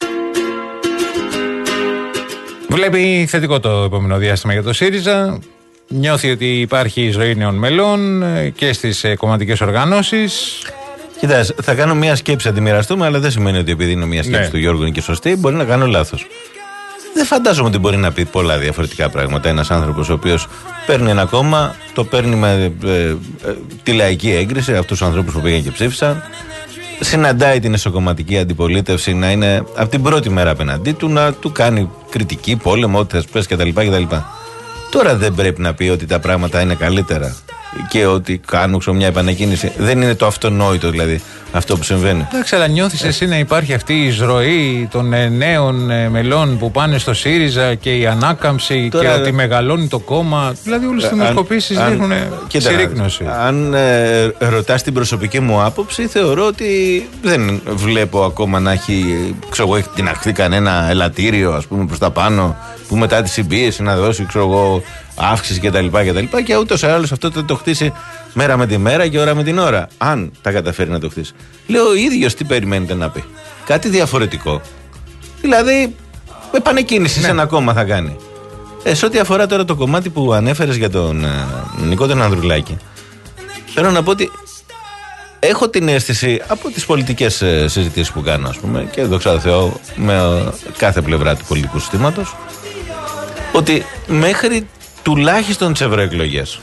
Βλέπει θετικό το επόμενο διάστημα για το ΣΥΡΙΖΑ. Νιώθει ότι υπάρχει ζωή νέων μελών και στις κομματικές οργανώσεις. Κοιτάξτε, θα κάνω μια σκέψη, θα τη μοιραστούμε, αλλά δεν σημαίνει ότι επειδή είναι μια σκέψη ναι. του Γιώργου είναι και σωστή, μπορεί να κάνω λάθος. Δεν φαντάζομαι ότι μπορεί να πει πολλά διαφορετικά πράγματα ένας άνθρωπος ο οποίος παίρνει ένα κόμμα, το παίρνει με ε, ε, τη λαϊκή έγκριση, αυτούς τους ανθρώπους που πήγαν και ψήφισαν, συναντάει την εσωκομματική αντιπολίτευση να είναι από την πρώτη μέρα απέναντί του, να του κάνει κριτική, πόλεμο, ό,τι θες πες κτλ. Τώρα δεν πρέπει να πει ότι τα πράγματα είναι καλύτερα και ότι κάνουν μια επανεκκίνηση. Δεν είναι το αυτονόητο δηλαδή αυτό που συμβαίνει. Εντάξει, αλλά νιώθεις εσύ να υπάρχει αυτή η εισρωή των νέων μελών που πάνε στο ΣΥΡΙΖΑ και η ανάκαμψη τώρα, και ότι μεγαλώνει το κόμμα. Δηλαδή όλες τις δημοσκοπήσεις δείχνουν συρρίκνωση. Αν ε, ρωτάς την προσωπική μου άποψη, θεωρώ ότι δεν βλέπω ακόμα να έχει, ξέρω εγώ, την αχθεί κανένα ελαττήριο, ας πούμε, προς τα πάνω, που μετά τη συμπίεση να δώσει, ξέρω εγώ, αύξηση κτλ. Και, και ούτως ή άλλως αυτό θα το χτίσει μέρα με τη μέρα και ώρα με την ώρα. Αν τα καταφέρει να το χτίσει. Λέω ο ίδιος τι περιμένετε να πει. Κάτι διαφορετικό. Δηλαδή, επανεκκίνηση ναι. σε ένα κόμμα θα κάνει. Ε, σε ό,τι αφορά τώρα το κομμάτι που ανέφερες για τον ε, Νικό τον Ανδρουλάκη, θέλω να πω ότι έχω την αίσθηση από τις πολιτικές ε, συζητήσεις που κάνω, ας πούμε, και δόξα τω Θεώ με ε, κάθε πλευρά του πολιτικού συστήματος, ότι μέχρι τουλάχιστον τις ευρωεκλογές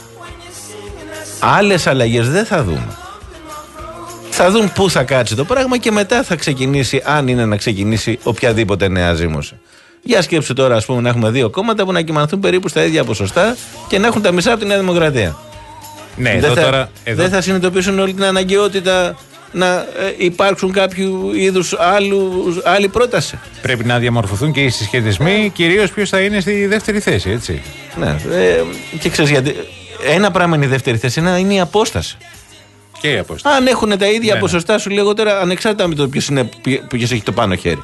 άλλες αλλαγές δεν θα δούμε. Θα δουν πού θα κάτσει το πράγμα και μετά θα ξεκινήσει, αν είναι να ξεκινήσει, οποιαδήποτε νέα ζήμωση. Για σκέψου τώρα, ας πούμε, να έχουμε δύο κόμματα που να κυμανθούν περίπου στα ίδια ποσοστά και να έχουν τα μισά από τη Νέα Δημοκρατία. Ναι, δεν, εδώ θα, τώρα, εδώ. δεν θα συνειδητοποιήσουν όλη την αναγκαιότητα να ε, υπάρξουν κάποιο είδους άλλου, άλλη πρόταση. Πρέπει να διαμορφωθούν και οι συσχετισμοί, κυρίως ποιος θα είναι στη δεύτερη θέση, έτσι. Ναι, ε, και ξέρεις γιατί. Ένα πράγμα είναι η δεύτερη θέση, ένα είναι η απόσταση. Και η απόσταση. Αν έχουν τα ίδια ναι, ποσοστά, ναι. σου λέγω τώρα, ανεξάρτητα με το ποιος, είναι, ποιος έχει το πάνω χέρι.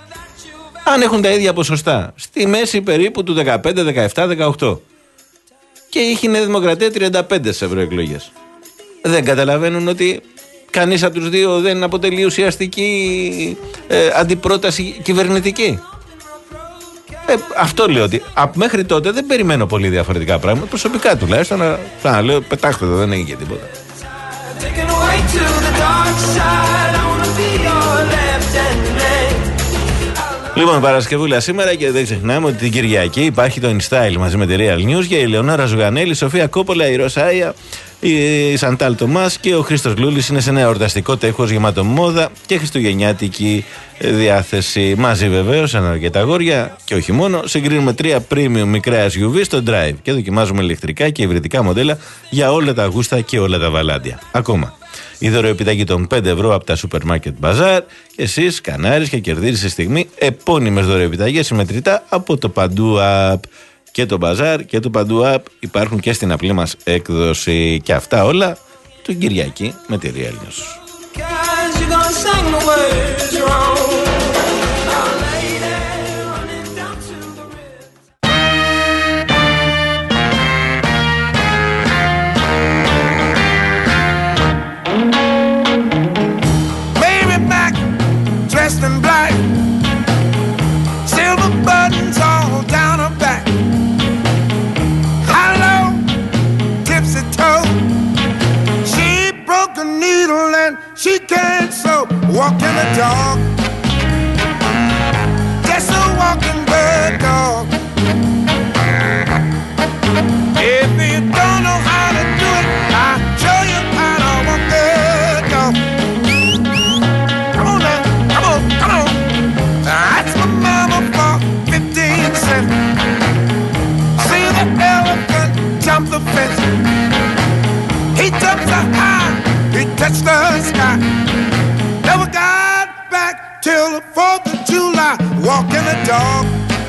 Αν έχουν τα ίδια ποσοστά, στη μέση περίπου του δεκαπέντε, δεκαεπτά, δεκαοκτώ. Και είχε η Νέα Δημοκρατία τριάντα πέντε στις ευρωεκλογές. Δεν καταλαβαίνουν ότι κανείς από τους δύο δεν αποτελεί ουσιαστική ε, αντιπρόταση κυβερνητική. Ε, αυτό λέω ότι α, μέχρι τότε δεν περιμένω πολύ διαφορετικά πράγματα. Προσωπικά τουλάχιστον να, να λέω πετάχτε εδώ, δεν έγινε και τίποτα. Λοιπόν, Παρασκευούλα σήμερα και δεν ξεχνάμε ότι την Κυριακή υπάρχει το InStyle μαζί με τη Real News για η Λεωνόρα Ζουγανέλη, η Σοφία Κόπολα, η Ρωσάια, η Σαντάλ Τομάς και ο Χρήστος Λούλης είναι σε ένα εορταστικό τέχος γεμάτο μόδα και χριστουγεννιάτικη διάθεση. Μαζί βεβαίως, σαν αρκετά αγόρια και όχι μόνο, συγκρίνουμε τρία premium μικρά ες γιου βι στο Drive και δοκιμάζουμε ηλεκτρικά και υβριδικά μοντέλα για όλα τα γούστα και όλα τα βαλάντια. Ακόμα. Η δωροεπιταγή των πέντε ευρώ από τα Supermarket Bazaar και εσείς σκανάρεις και κερδίζεις στη στιγμή επώνυμες δωροεπιταγές συμμετρητά από το Παντού App. Και το Bazaar και το Παντού App υπάρχουν και στην απλή μας έκδοση. Και αυτά όλα του Κυριακή με τη Real News. In black, silver buttons all down her back, hello, tipsy toe. She broke a needle and she can't sew. Walking a dog, just a walking bird dog. If you don't know how to do it, I'll show you how to walk a dog. That's my mama for fifteen cents. See the elephant jump the fence. He jumps so high, he touched the sky. Never got back till the fourth of July. Walking the dog,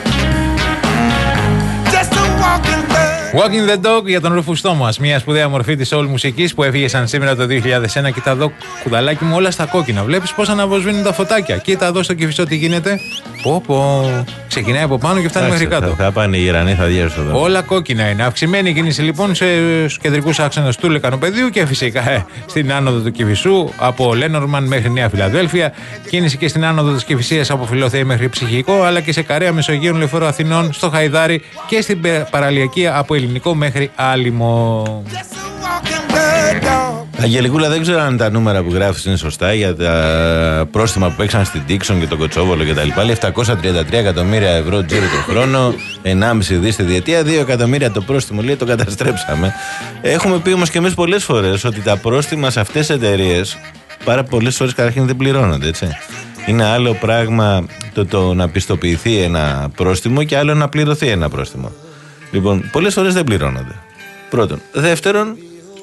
just a walking bird. Walking the Dog για τον Ρούφους Τόμας, μια σπουδαία μορφή της soul μουσικής που έφυγε σαν σήμερα το δύο χιλιάδες ένα. Κοίτα εδώ, κουδαλάκι μου, όλα στα κόκκινα. Βλέπεις πώς αναβοσβήνουν τα φωτάκια. Κοίτα εδώ στο Κηφισό τι γίνεται. Πω, πω. Ξεκινάει από πάνω και φτάνει μέχρι κάτω. Θα, θα πάνε οι Ιρανοί, θα διέρθουν εδώ. Όλα κόκκινα είναι. Αυξημένη κίνηση λοιπόν στους κεντρικούς άξονες του Λεκανοπεδίου και φυσικά ε, στην άνοδο του Κηφισού από Λένορμαν μέχρι Νέα Φιλαδέλφια. Κίνηση και στην άνοδο της Κηφισίας από Φιλοθέη μέχρι Ψυχικό, αλλά και σε Καρέα Μεσογείων Λεωφόρο Αθηνών, στο Χαϊδάρι και στην παραλιακή από Ελληνικό μέχρι Άλυμο. Αγγελικούλα, δεν ξέρω αν τα νούμερα που γράφεις είναι σωστά για τα πρόστιμα που παίξαν στην Dixon και τον Κοτσόβολο κτλ. επτακόσια τριάντα τρία εκατομμύρια ευρώ τζίρο το χρόνο, ενάμιση δις τη διετία, δύο εκατομμύρια το πρόστιμο, λέει, το καταστρέψαμε. Έχουμε πει όμως και εμείς πολλές φορές ότι τα πρόστιμα σε αυτές τις εταιρείες πάρα πολλές φορές καταρχήν δεν πληρώνονται, έτσι. Είναι άλλο πράγμα το, το να πιστοποιηθεί ένα πρόστιμο και άλλο να πληρωθεί ένα πρόστιμο. Λοιπόν, πολλές φορές δεν πληρώνονται. Πρώτον. Δεύτερον,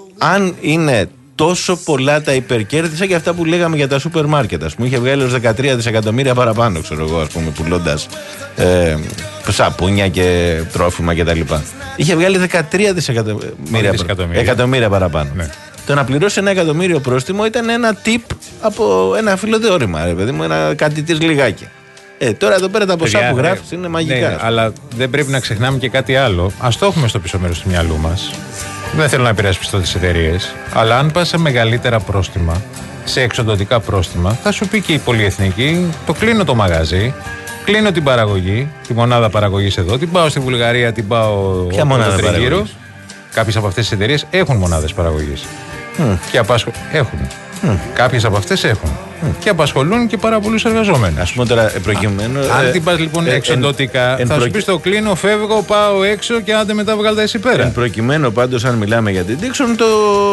αν είναι τόσο πολλά τα υπερκέρδη, σαν και αυτά που λέγαμε για τα σούπερ μάρκετ, ας πούμε, είχε βγάλει ως δεκατρία δισεκατομμύρια παραπάνω, ξέρω εγώ, ας πούμε, πουλώντας ε, σαπούνια και τρόφιμα κτλ. Είχε βγάλει δεκατρία δισεκατομμύρια εκατομμύρια παραπάνω. Ναι. Το να πληρώσει ένα εκατομμύριο πρόστιμο ήταν ένα tip από ένα φιλοδεώρημα, ρε παιδί μου, ένα κάτι της λιγάκι. Ε, τώρα εδώ πέρα τα ποσά που γράφεις είναι μαγικά. Ναι, αλλά δεν πρέπει να ξεχνάμε και κάτι άλλο. Ας το έχουμε στο πίσω μέρος του μυαλού μας. Δεν θέλω να υπερασπιστώ τις εταιρείες, αλλά αν πας σε μεγαλύτερα πρόστιμα, σε εξοντωτικά πρόστιμα, θα σου πει και η πολυεθνική, το κλείνω το μαγαζί, κλείνω την παραγωγή, τη μονάδα παραγωγής εδώ, την πάω στη Βουλγαρία, την πάω Ποια μονάδα τριγύρω. Κάποιες από αυτές τις εταιρείες έχουν μονάδες παραγωγής. Mm. Και απασχο... Έχουν. Mm. Κάποιες από αυτές έχουν. Mm. Και απασχολούν και πάρα πολλούς εργαζόμενους. Ας πούμε τώρα, προκειμένου. Αν ε, την πας λοιπόν ε, εξοντωτικά, ε, θα προκει... σου πεις το κλείνω, φεύγω, πάω έξω και άντε μετά βγάλτε εσύ πέρα. Εν προκειμένου πάντως, αν μιλάμε για την Dixon, το.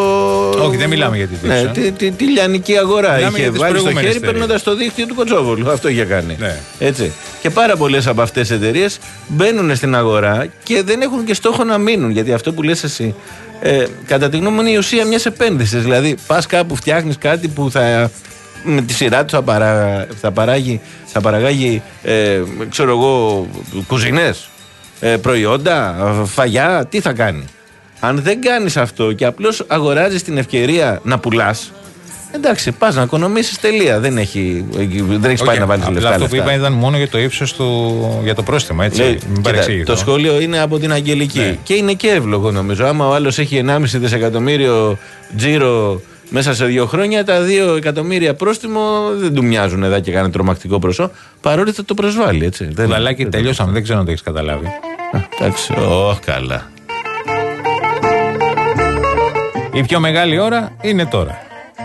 Όχι, δεν μιλάμε για την Dixon. Ναι, τη, τη, τη λιανική αγορά. Μιλάμε είχε βάλει στο χέρι περνώντας το δίκτυο του Κοτσόβολου. Αυτό είχε κάνει. Ναι. Έτσι. Και πάρα πολλές από αυτές τις εταιρείες μπαίνουν στην αγορά και δεν έχουν και στόχο να μείνουν. Γιατί αυτό που λες εσύ. Ε, κατά τη γνώμη μου είναι η ουσία μιας επένδυσης. Δηλαδή, πας κάπου, φτιάχνεις κάτι που θα, με τη σειρά του θα, παρά, θα, παράγει, θα παραγάγει ε, ξέρω εγώ, κουζινές, ε, προϊόντα, φαγιά, τι θα κάνει. Αν δεν κάνεις αυτό και απλώς αγοράζεις την ευκαιρία να πουλάς, εντάξει, πας να οικονομήσεις, τελεία. Δεν έχει, δεν έχεις okay, πάει να βάλεις λεφτά. Αυτό που είπα ήταν μόνο για το ύψος του, για το πρόστιμο, έτσι. Ναι, κοίτα, το σχόλιο είναι από την Αγγελική. Ναι. Και είναι και εύλογο, νομίζω. Άμα ο άλλος έχει ενάμιση δισεκατομμύριο τζίρο μέσα σε δύο χρόνια, τα δύο εκατομμύρια πρόστιμο δεν του μοιάζουν εδώ και κάνει τρομακτικό προσώ. Παρότι θα το προσβάλλει, έτσι. Βαλάκι, τελειώσαμε. Δεν ξέρω αν το έχεις καταλάβει. Εντάξει, όχι καλά. Η πιο μεγάλη ώρα είναι τώρα.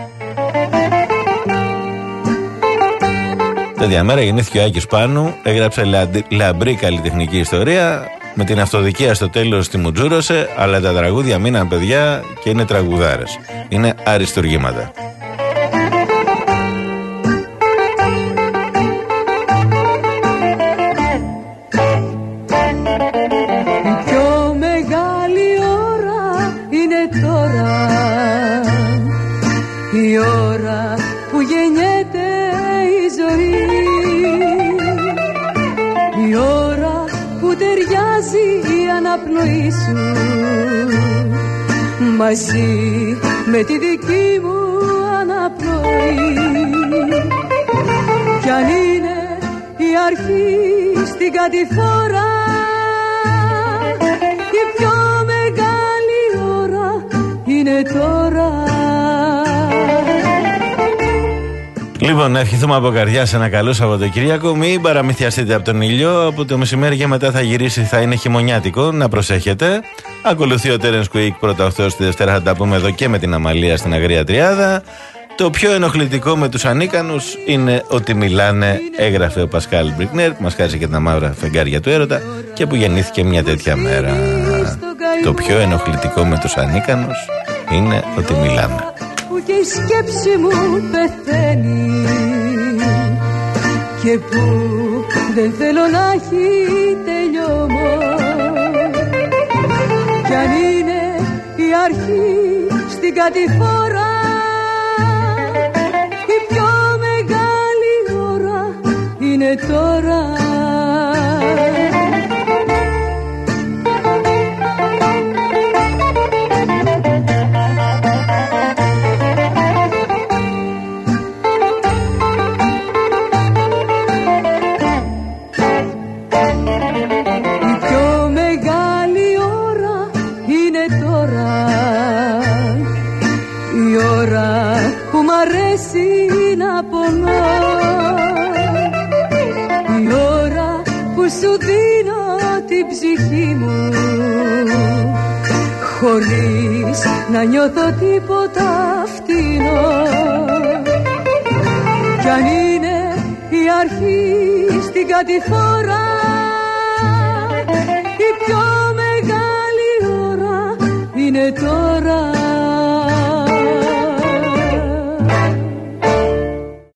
Τέτοια μέρα γεννήθηκε ο Άκης Πάνου, έγραψε λαμπρή καλλιτεχνική ιστορία, με την αυτοδικία στο τέλος τη μουτζούρωσε, αλλά τα τραγούδια μείναν παιδιά και είναι τραγουδάρες. Είναι αριστουργήματα. Η πιο μεγάλη ώρα είναι τώρα, η ώρα που γεννιέται η ζωή, η ώρα που ταιριάζει η αναπνοή σου μαζί με τη δική μου αναπνοή. Κι αν είναι η αρχή στην κατηφόρα, η πιο μεγάλη ώρα είναι τώρα. Λοιπόν, να ευχηθούμε από καρδιά σε ένα καλό Σαββατοκύριακο. Μην παραμυθιαστείτε από τον ήλιο. Από το μεσημέρι και μετά θα γυρίσει, θα είναι χειμωνιάτικο. Να προσέχετε. Ακολουθεί ο Τέρενς Κουίκ πρώτα οχτώ στη Δευτέρα. Θα τα πούμε εδώ και με την Αμαλία στην Αγρία Τριάδα. Το πιο ενοχλητικό με τους ανίκανους είναι ότι μιλάνε, έγραφε ο Πασκάλ Μπρικνέρ, που μας χάρισε και τα μαύρα φεγγάρια του έρωτα και που γεννήθηκε μια τέτοια μέρα. Το πιο ενοχλητικό με τους ανίκανους είναι ότι μιλάμε. Που και η σκέψη μου πεθαίνει και που δεν θέλω να έχει τελειώμα. Κι αν είναι η αρχή στην κατηφόρα, η πιο μεγάλη ώρα είναι τώρα. Η ώρα που σου δίνω την ψυχή μου χωρίς να νιώθω τίποτα τα φτηνά. Κι αν είναι η αρχή στην κατηφόρα, η πιο μεγάλη ώρα είναι τώρα.